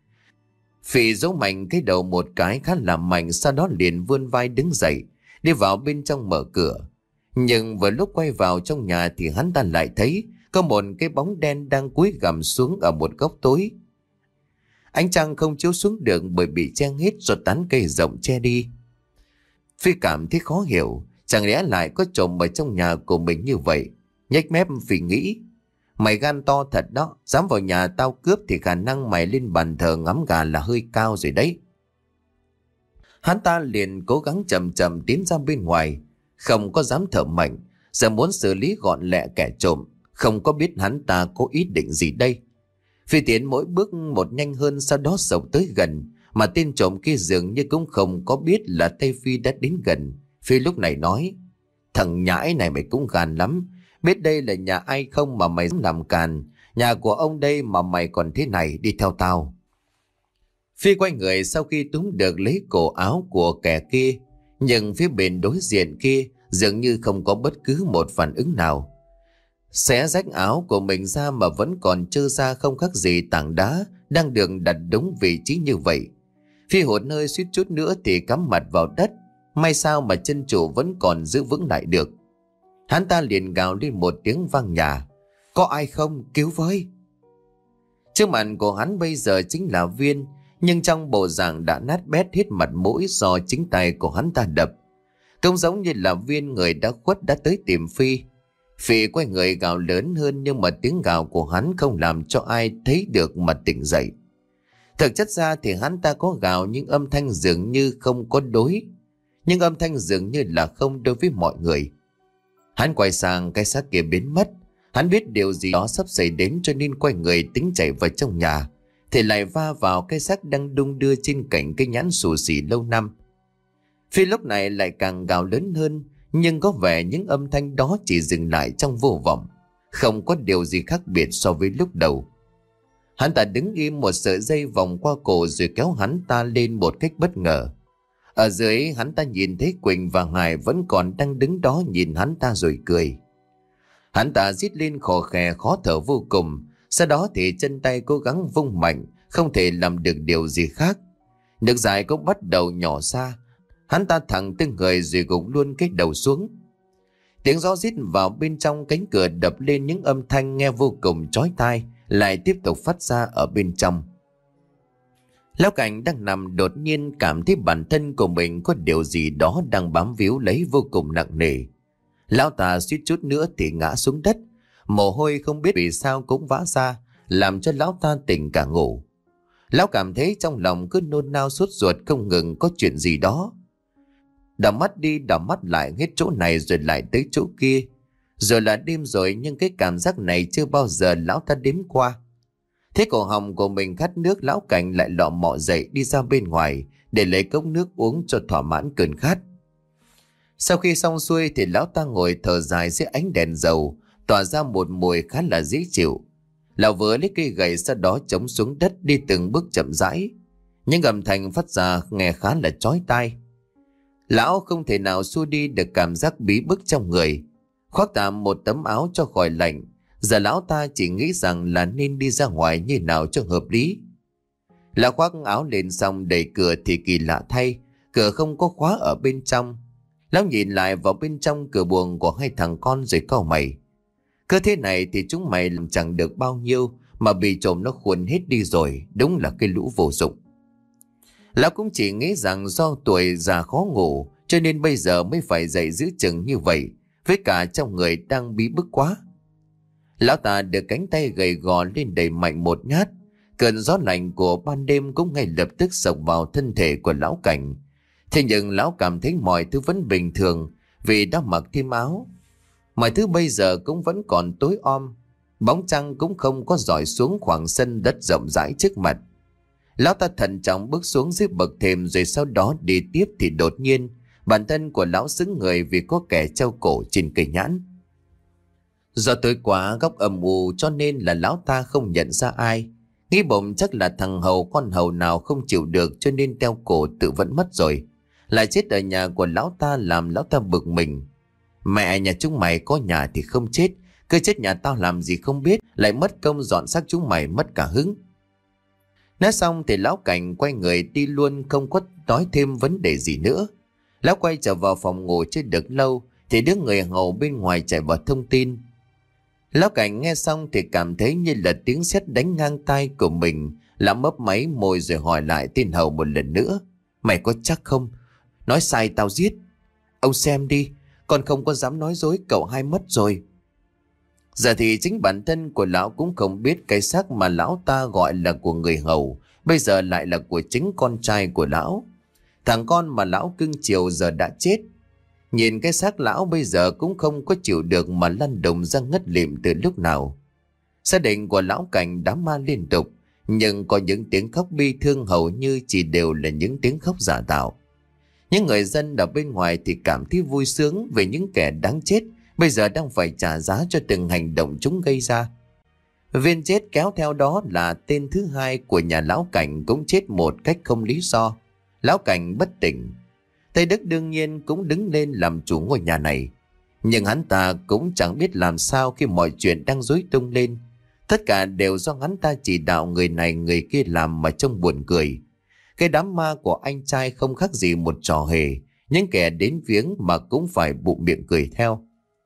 [SPEAKER 1] Phi giấu mạnh cái đầu một cái khá là mạnh, sau đó liền vươn vai đứng dậy, đi vào bên trong mở cửa. Nhưng vừa lúc quay vào trong nhà thì hắn ta lại thấy có một cái bóng đen đang cúi gằm xuống ở một góc tối. Ánh trăng không chiếu xuống được bởi bị che hết do tán cây rộng che đi. Phi cảm thấy khó hiểu, chẳng lẽ lại có trộm ở trong nhà của mình như vậy? Nhếch mép Phi nghĩ, mày gan to thật đó, dám vào nhà tao cướp thì khả năng mày lên bàn thờ ngắm gà là hơi cao rồi đấy. Hắn ta liền cố gắng chậm chậm tiến ra bên ngoài, không có dám thở mạnh, giờ muốn xử lý gọn lẹ kẻ trộm, không có biết hắn ta có ý định gì đây. Phi tiến mỗi bước một nhanh hơn, sau đó sộc tới gần, mà tên trộm kia dường như cũng không có biết là tay Phi đã đến gần. Phi lúc này nói, thằng nhãi này mày cũng gan lắm, biết đây là nhà ai không mà mày dám làm càn, nhà của ông đây mà mày còn thế này, đi theo tao. Phi quay người sau khi túm được lấy cổ áo của kẻ kia, nhưng phía bên đối diện kia dường như không có bất cứ một phản ứng nào. Xé rách áo của mình ra mà vẫn còn trơ ra không khác gì tảng đá đang được đặt đúng vị trí như vậy. Phi hụt hơi suýt chút nữa thì cắm mặt vào đất, may sao mà chân chủ vẫn còn giữ vững lại được. Hắn ta liền gào lên một tiếng vang nhà, có ai không, cứu với. Trước mặt của hắn bây giờ chính là Viên, nhưng trong bộ dạng đã nát bét hết mặt mũi do chính tay của hắn ta đập. Không giống như là Viên người đã khuất đã tới tìm Phi. Phi quay người gào lớn hơn, nhưng mà tiếng gào của hắn không làm cho ai thấy được mà tỉnh dậy. Thực chất ra thì hắn ta có gào nhưng âm thanh dường như không có đối, nhưng âm thanh dường như là không đối với mọi người. Hắn quay sang cái xác kia biến mất. Hắn biết điều gì đó sắp xảy đến cho nên quay người tính chạy vào trong nhà, thì lại va vào cái xác đang đung đưa trên cành cây nhãn xù xì lâu năm. Phi lúc này lại càng gào lớn hơn, nhưng có vẻ những âm thanh đó chỉ dừng lại trong vô vọng, không có điều gì khác biệt so với lúc đầu. Hắn ta đứng im, một sợi dây vòng qua cổ rồi kéo hắn ta lên một cách bất ngờ. Ở dưới hắn ta nhìn thấy Quỳnh và Hải vẫn còn đang đứng đó nhìn hắn ta rồi cười. Hắn ta rít lên khò khè khó thở vô cùng, sau đó thì chân tay cố gắng vung mạnh, không thể làm được điều gì khác. Nước dài cũng bắt đầu nhỏ ra, hắn ta thẳng tới người rồi gục luôn cái đầu xuống. Tiếng gió rít vào bên trong cánh cửa đập lên những âm thanh nghe vô cùng chói tai, lại tiếp tục phát ra ở bên trong. Lão Cảnh đang nằm đột nhiên cảm thấy bản thân của mình có điều gì đó đang bám víu lấy vô cùng nặng nề. Lão ta suýt chút nữa thì ngã xuống đất, mồ hôi không biết vì sao cũng vã ra, làm cho lão ta tỉnh cả ngủ. Lão cảm thấy trong lòng cứ nôn nao sốt ruột không ngừng có chuyện gì đó. Đảo mắt đi đảo mắt lại hết chỗ này rồi lại tới chỗ kia. Rồi là đêm rồi nhưng cái cảm giác này chưa bao giờ lão ta đếm qua. Thế cổ họng của mình khát nước, Lão Cảnh lại lọ mọ dậy đi ra bên ngoài để lấy cốc nước uống cho thỏa mãn cơn khát. Sau khi xong xuôi thì lão ta ngồi thở dài dưới ánh đèn dầu, tỏa ra một mùi khá là dễ chịu. Lão vừa lấy cây gậy sau đó chống xuống đất đi từng bước chậm rãi. Những âm thanh phát ra nghe khá là chói tai. Lão không thể nào xua đi được cảm giác bí bức trong người. Khoác tạm một tấm áo cho khỏi lạnh. Giờ lão ta chỉ nghĩ rằng là nên đi ra ngoài như nào cho hợp lý. Lão khoác áo lên xong đẩy cửa thì kỳ lạ thay, cửa không có khóa ở bên trong. Lão nhìn lại vào bên trong cửa buồng của hai thằng con rồi cau mày. Cứ thế này thì chúng mày làm chẳng được bao nhiêu mà bị trộm nó khuôn hết đi rồi, đúng là cái lũ vô dụng. Lão cũng chỉ nghĩ rằng do tuổi già khó ngủ cho nên bây giờ mới phải dậy giữ chừng như vậy, với cả trong người đang bí bức quá. Lão ta đưa cánh tay gầy gò lên đẩy mạnh một nhát. Cơn gió lạnh của ban đêm cũng ngay lập tức sộc vào thân thể của Lão Cảnh. Thế nhưng lão cảm thấy mọi thứ vẫn bình thường vì đã mặc thêm áo. Mọi thứ bây giờ cũng vẫn còn tối om. Bóng trăng cũng không có rọi xuống khoảng sân đất rộng rãi trước mặt. Lão ta thận trọng bước xuống dưới bậc thềm rồi sau đó đi tiếp thì đột nhiên bản thân của lão sững người vì có kẻ treo cổ trên cây nhãn. Do tối quá góc âm u cho nên là lão ta không nhận ra ai. Nghĩ bụng chắc là thằng hầu con hầu nào không chịu được cho nên treo cổ tự vẫn mất rồi. Lại chết ở nhà của lão ta làm lão ta bực mình. Mẹ nhà chúng mày có nhà thì không chết, cứ chết nhà tao làm gì không biết, lại mất công dọn xác chúng mày mất cả hứng. Nói xong thì Lão Cảnh quay người đi luôn, không có nói thêm vấn đề gì nữa. Lão quay trở vào phòng ngủ chưa được lâu thì đứa người hầu bên ngoài chạy vào thông tin. Lão Cảnh nghe xong thì cảm thấy như là tiếng sét đánh ngang tai của mình. Lão mấp máy môi rồi hỏi lại tên hầu một lần nữa. Mày có chắc không? Nói sai tao giết. Ông xem đi, con không có dám nói dối, cậu hai mất rồi. Giờ thì chính bản thân của lão cũng không biết cái xác mà lão ta gọi là của người hầu bây giờ lại là của chính con trai của lão. Thằng con mà lão cưng chiều giờ đã chết. Nhìn cái xác lão bây giờ cũng không có chịu được mà lăn đùng ra ngất lịm từ lúc nào. Gia đình của Lão Cảnh đám ma liên tục, nhưng có những tiếng khóc bi thương hầu như chỉ đều là những tiếng khóc giả tạo. Những người dân ở bên ngoài thì cảm thấy vui sướng về những kẻ đáng chết bây giờ đang phải trả giá cho từng hành động chúng gây ra. Viên chết kéo theo đó là tên thứ hai của nhà Lão Cảnh cũng chết một cách không lý do. Lão Cảnh bất tỉnh. Tây Đức đương nhiên cũng đứng lên làm chủ ngôi nhà này. Nhưng hắn ta cũng chẳng biết làm sao khi mọi chuyện đang rối tung lên. Tất cả đều do hắn ta chỉ đạo người này người kia làm mà trông buồn cười. Cái đám ma của anh trai không khác gì một trò hề. Những kẻ đến viếng mà cũng phải bụng miệng cười theo.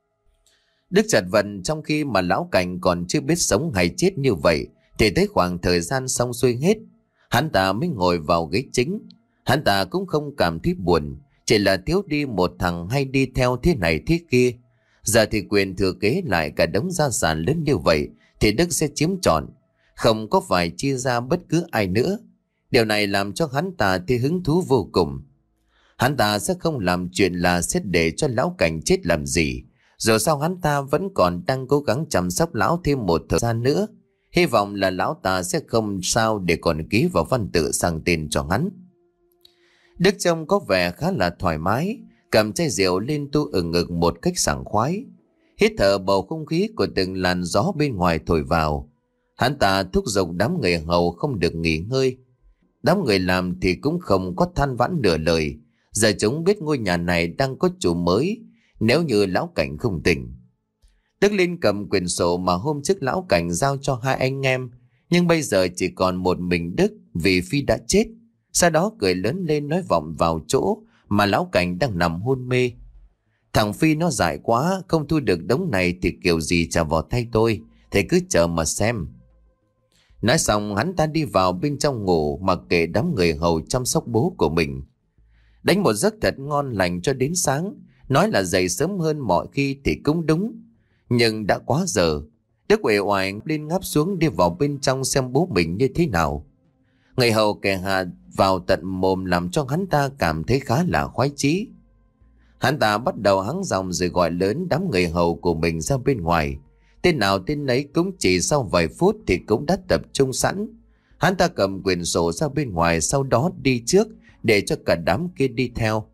[SPEAKER 1] Đức chợt vần trong khi mà Lão Cảnh còn chưa biết sống hay chết như vậy thì tới khoảng thời gian xong xuôi hết, hắn ta mới ngồi vào ghế chính. Hắn ta cũng không cảm thấy buồn, chỉ là thiếu đi một thằng hay đi theo thế này thế kia. Giờ thì quyền thừa kế lại cả đống gia sản lớn như vậy thì Đức sẽ chiếm trọn, không có phải chia ra bất cứ ai nữa. Điều này làm cho hắn ta thì hứng thú vô cùng. Hắn ta sẽ không làm chuyện là xét để cho Lão Cảnh chết làm gì. Dù sao hắn ta vẫn còn đang cố gắng chăm sóc lão thêm một thời gian nữa. Hy vọng là lão ta sẽ không sao để còn ký vào văn tự sang tên cho hắn. Đức trông có vẻ khá là thoải mái, cầm chai rượu lên tu ở ngực một cách sảng khoái. Hít thở bầu không khí của từng làn gió bên ngoài thổi vào. Hắn ta thúc giục đám người hầu không được nghỉ ngơi. Đám người làm thì cũng không có than vãn nửa lời. Giờ chúng biết ngôi nhà này đang có chủ mới nếu như Lão Cảnh không tỉnh. Đức Linh cầm quyển sổ mà hôm trước Lão Cảnh giao cho hai anh em, nhưng bây giờ chỉ còn một mình Đức vì Phi đã chết. Sau đó cười lớn lên nói vọng vào chỗ mà Lão Cảnh đang nằm hôn mê. Thằng Phi nó dại quá, không thu được đống này thì kiểu gì trả vào thay tôi, thầy cứ chờ mà xem. Nói xong hắn ta đi vào bên trong ngủ, mặc kệ đám người hầu chăm sóc bố của mình. Đánh một giấc thật ngon lành cho đến sáng. Nói là dậy sớm hơn mọi khi thì cũng đúng, nhưng đã quá giờ. Đức uể oải lên ngáp xuống đi vào bên trong xem bố mình như thế nào. Người hầu kẻ hạ vào tận mồm làm cho hắn ta cảm thấy khá là khoái chí. Hắn ta bắt đầu hắng giọng rồi gọi lớn đám người hầu của mình ra bên ngoài. Tên nào tên nấy cũng chỉ sau vài phút thì cũng đã tập trung sẵn. Hắn ta cầm quyển sổ ra bên ngoài, sau đó đi trước để cho cả đám kia đi theo.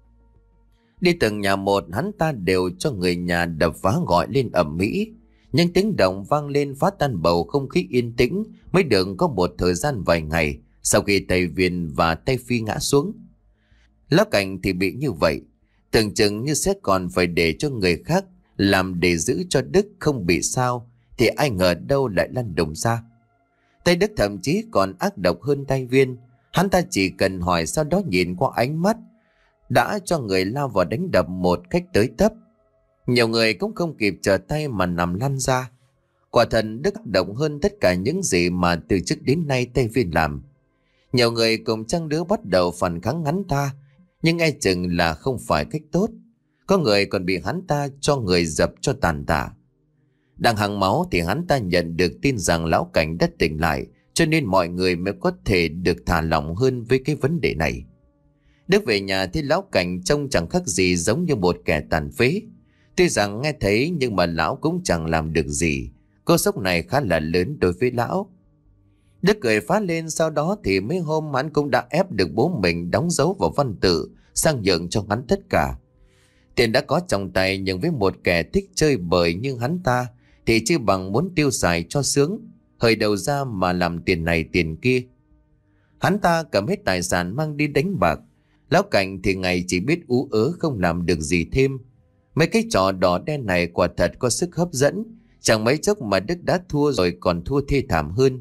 [SPEAKER 1] Đi từng nhà một, hắn ta đều cho người nhà đập phá gọi lên ầm ĩ. Nhưng tiếng động vang lên phá tan bầu không khí yên tĩnh mới được có một thời gian vài ngày sau khi Tây Viên và Tây Phi ngã xuống. Lão Cảnh thì bị như vậy, tưởng chừng như sẽ còn phải để cho người khác làm để giữ cho Đức không bị sao, thì ai ngờ đâu lại lăn đùng ra. Tây Đức thậm chí còn ác độc hơn Tây Viên. Hắn ta chỉ cần hỏi, sau đó nhìn qua ánh mắt đã cho người lao vào đánh đập một cách tới tấp. Nhiều người cũng không kịp trở tay mà nằm lăn ra. Quả thật Đức ác độc hơn tất cả những gì mà từ trước đến nay Tây Viên làm. Nhiều người cùng trang đứa bắt đầu phản kháng hắn ta, nhưng e chừng là không phải cách tốt. Có người còn bị hắn ta cho người dập cho tàn tả. Đang hằng máu thì hắn ta nhận được tin rằng Lão Cảnh đã tỉnh lại, cho nên mọi người mới có thể được thả lỏng hơn với cái vấn đề này. Đức về nhà thì Lão Cảnh trông chẳng khác gì giống như một kẻ tàn phế. Tuy rằng nghe thấy nhưng mà Lão cũng chẳng làm được gì. Cú sốc này khá là lớn đối với Lão. Đức cười phá lên, sau đó thì mấy hôm hắn cũng đã ép được bố mình đóng dấu vào văn tự, sang nhượng cho hắn tất cả. Tiền đã có trong tay, nhưng với một kẻ thích chơi bời như hắn ta thì chỉ bằng muốn tiêu xài cho sướng, hơi đầu ra mà làm tiền này tiền kia. Hắn ta cầm hết tài sản mang đi đánh bạc. Lão Cảnh thì ngày chỉ biết ú ớ không làm được gì thêm. Mấy cái trò đỏ đen này quả thật có sức hấp dẫn. Chẳng mấy chốc mà Đức đã thua rồi còn thua thê thảm hơn.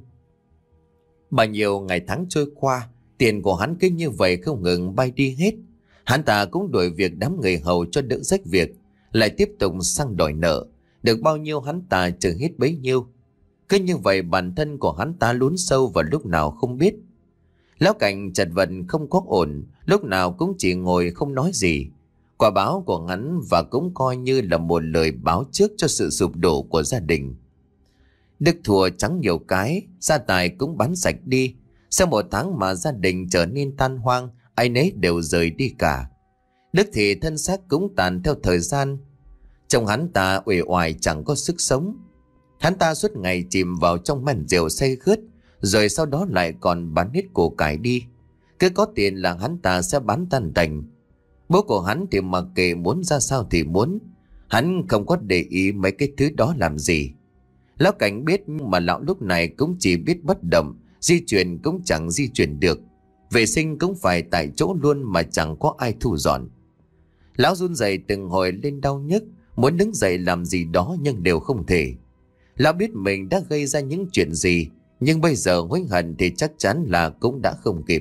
[SPEAKER 1] Bao nhiêu ngày tháng trôi qua, tiền của hắn cứ như vậy không ngừng bay đi hết. Hắn ta cũng đuổi việc đám người hầu cho đỡ rách việc, lại tiếp tục sang đòi nợ. Được bao nhiêu hắn ta trừ hết bấy nhiêu. Cứ như vậy bản thân của hắn ta lún sâu vào lúc nào không biết. Lão Cảnh chật vật không có ổn, lúc nào cũng chỉ ngồi không nói gì. Quả báo của hắn và cũng coi như là một lời báo trước cho sự sụp đổ của gia đình. Đức thua trắng nhiều cái, gia tài cũng bán sạch đi. Sau một tháng mà gia đình trở nên tan hoang, ai nấy đều rời đi cả. Đức thì thân xác cũng tàn theo thời gian. Trông hắn ta uể oải chẳng có sức sống. Hắn ta suốt ngày chìm vào trong men rượu say khướt, rồi sau đó lại còn bán hết của cải đi. Cứ có tiền là hắn ta sẽ bán tan tành. Bố của hắn thì mặc kệ muốn ra sao thì muốn. Hắn không có để ý mấy cái thứ đó làm gì. Lão Cảnh biết mà lão lúc này cũng chỉ biết bất động, di chuyển cũng chẳng di chuyển được. Vệ sinh cũng phải tại chỗ luôn mà chẳng có ai thu dọn. Lão run rẩy từng hồi lên đau nhức, muốn đứng dậy làm gì đó nhưng đều không thể. Lão biết mình đã gây ra những chuyện gì, nhưng bây giờ hối hận thì chắc chắn là cũng đã không kịp.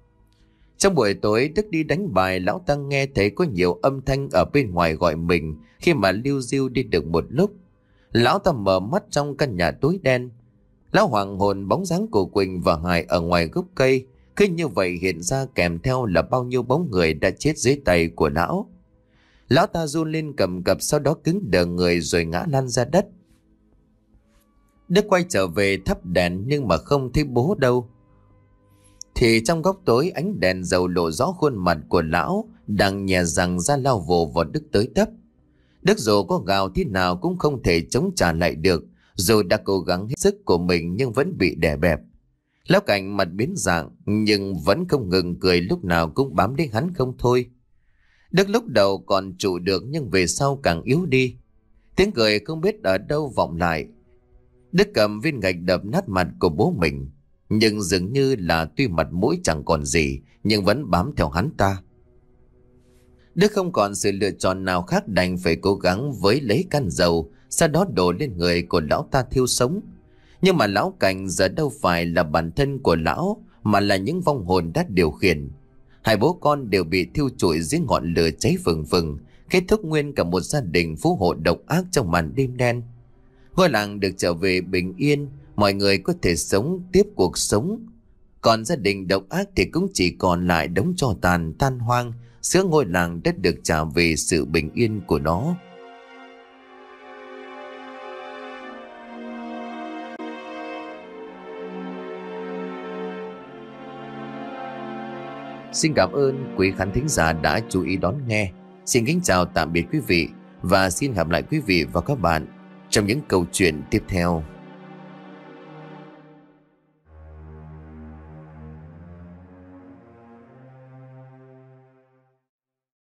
[SPEAKER 1] Trong buổi tối Đức đi đánh bài, lão ta nghe thấy có nhiều âm thanh ở bên ngoài gọi mình. Khi mà lưu diêu đi được một lúc, lão ta mở mắt trong căn nhà tối đen. Lão hoàng hồn bóng dáng của Quỳnh và Hải ở ngoài gốc cây. Cứ như vậy hiện ra, kèm theo là bao nhiêu bóng người đã chết dưới tay của lão. Lão ta run lên cầm cập, sau đó cứng đờ người rồi ngã lăn ra đất. Đức quay trở về thắp đèn nhưng mà không thấy bố đâu. Thì trong góc tối ánh đèn dầu lộ rõ khuôn mặt của lão đang nhè răng ra lao vồ vào Đức tới tấp. Đức dù có gào thế nào cũng không thể chống trả lại được, dù đã cố gắng hết sức của mình nhưng vẫn bị đè bẹp. Lão Cảnh mặt biến dạng nhưng vẫn không ngừng cười, lúc nào cũng bám đến hắn không thôi. Đức lúc đầu còn trụ được nhưng về sau càng yếu đi. Tiếng cười không biết ở đâu vọng lại. Đức cầm viên gạch đập nát mặt của bố mình, nhưng dường như là tuy mặt mũi chẳng còn gì nhưng vẫn bám theo hắn ta. Đức không còn sự lựa chọn nào khác, đành phải cố gắng với lấy căn dầu, sau đó đổ lên người của lão ta thiêu sống. Nhưng mà Lão Cảnh giờ đâu phải là bản thân của lão, mà là những vong hồn đã điều khiển. Hai bố con đều bị thiêu trụi dưới ngọn lửa cháy phừng phừng, kết thúc nguyên cả một gia đình phú hộ độc ác trong màn đêm đen. Ngôi làng được trở về bình yên, mọi người có thể sống tiếp cuộc sống. Còn gia đình độc ác thì cũng chỉ còn lại đống tro tàn tan hoang giữa ngôi làng đã được trả về sự bình yên của nó. Xin cảm ơn quý khán thính giả đã chú ý đón nghe. Xin kính chào tạm biệt quý vị và xin gặp lại quý vị và các bạn trong những câu chuyện tiếp theo.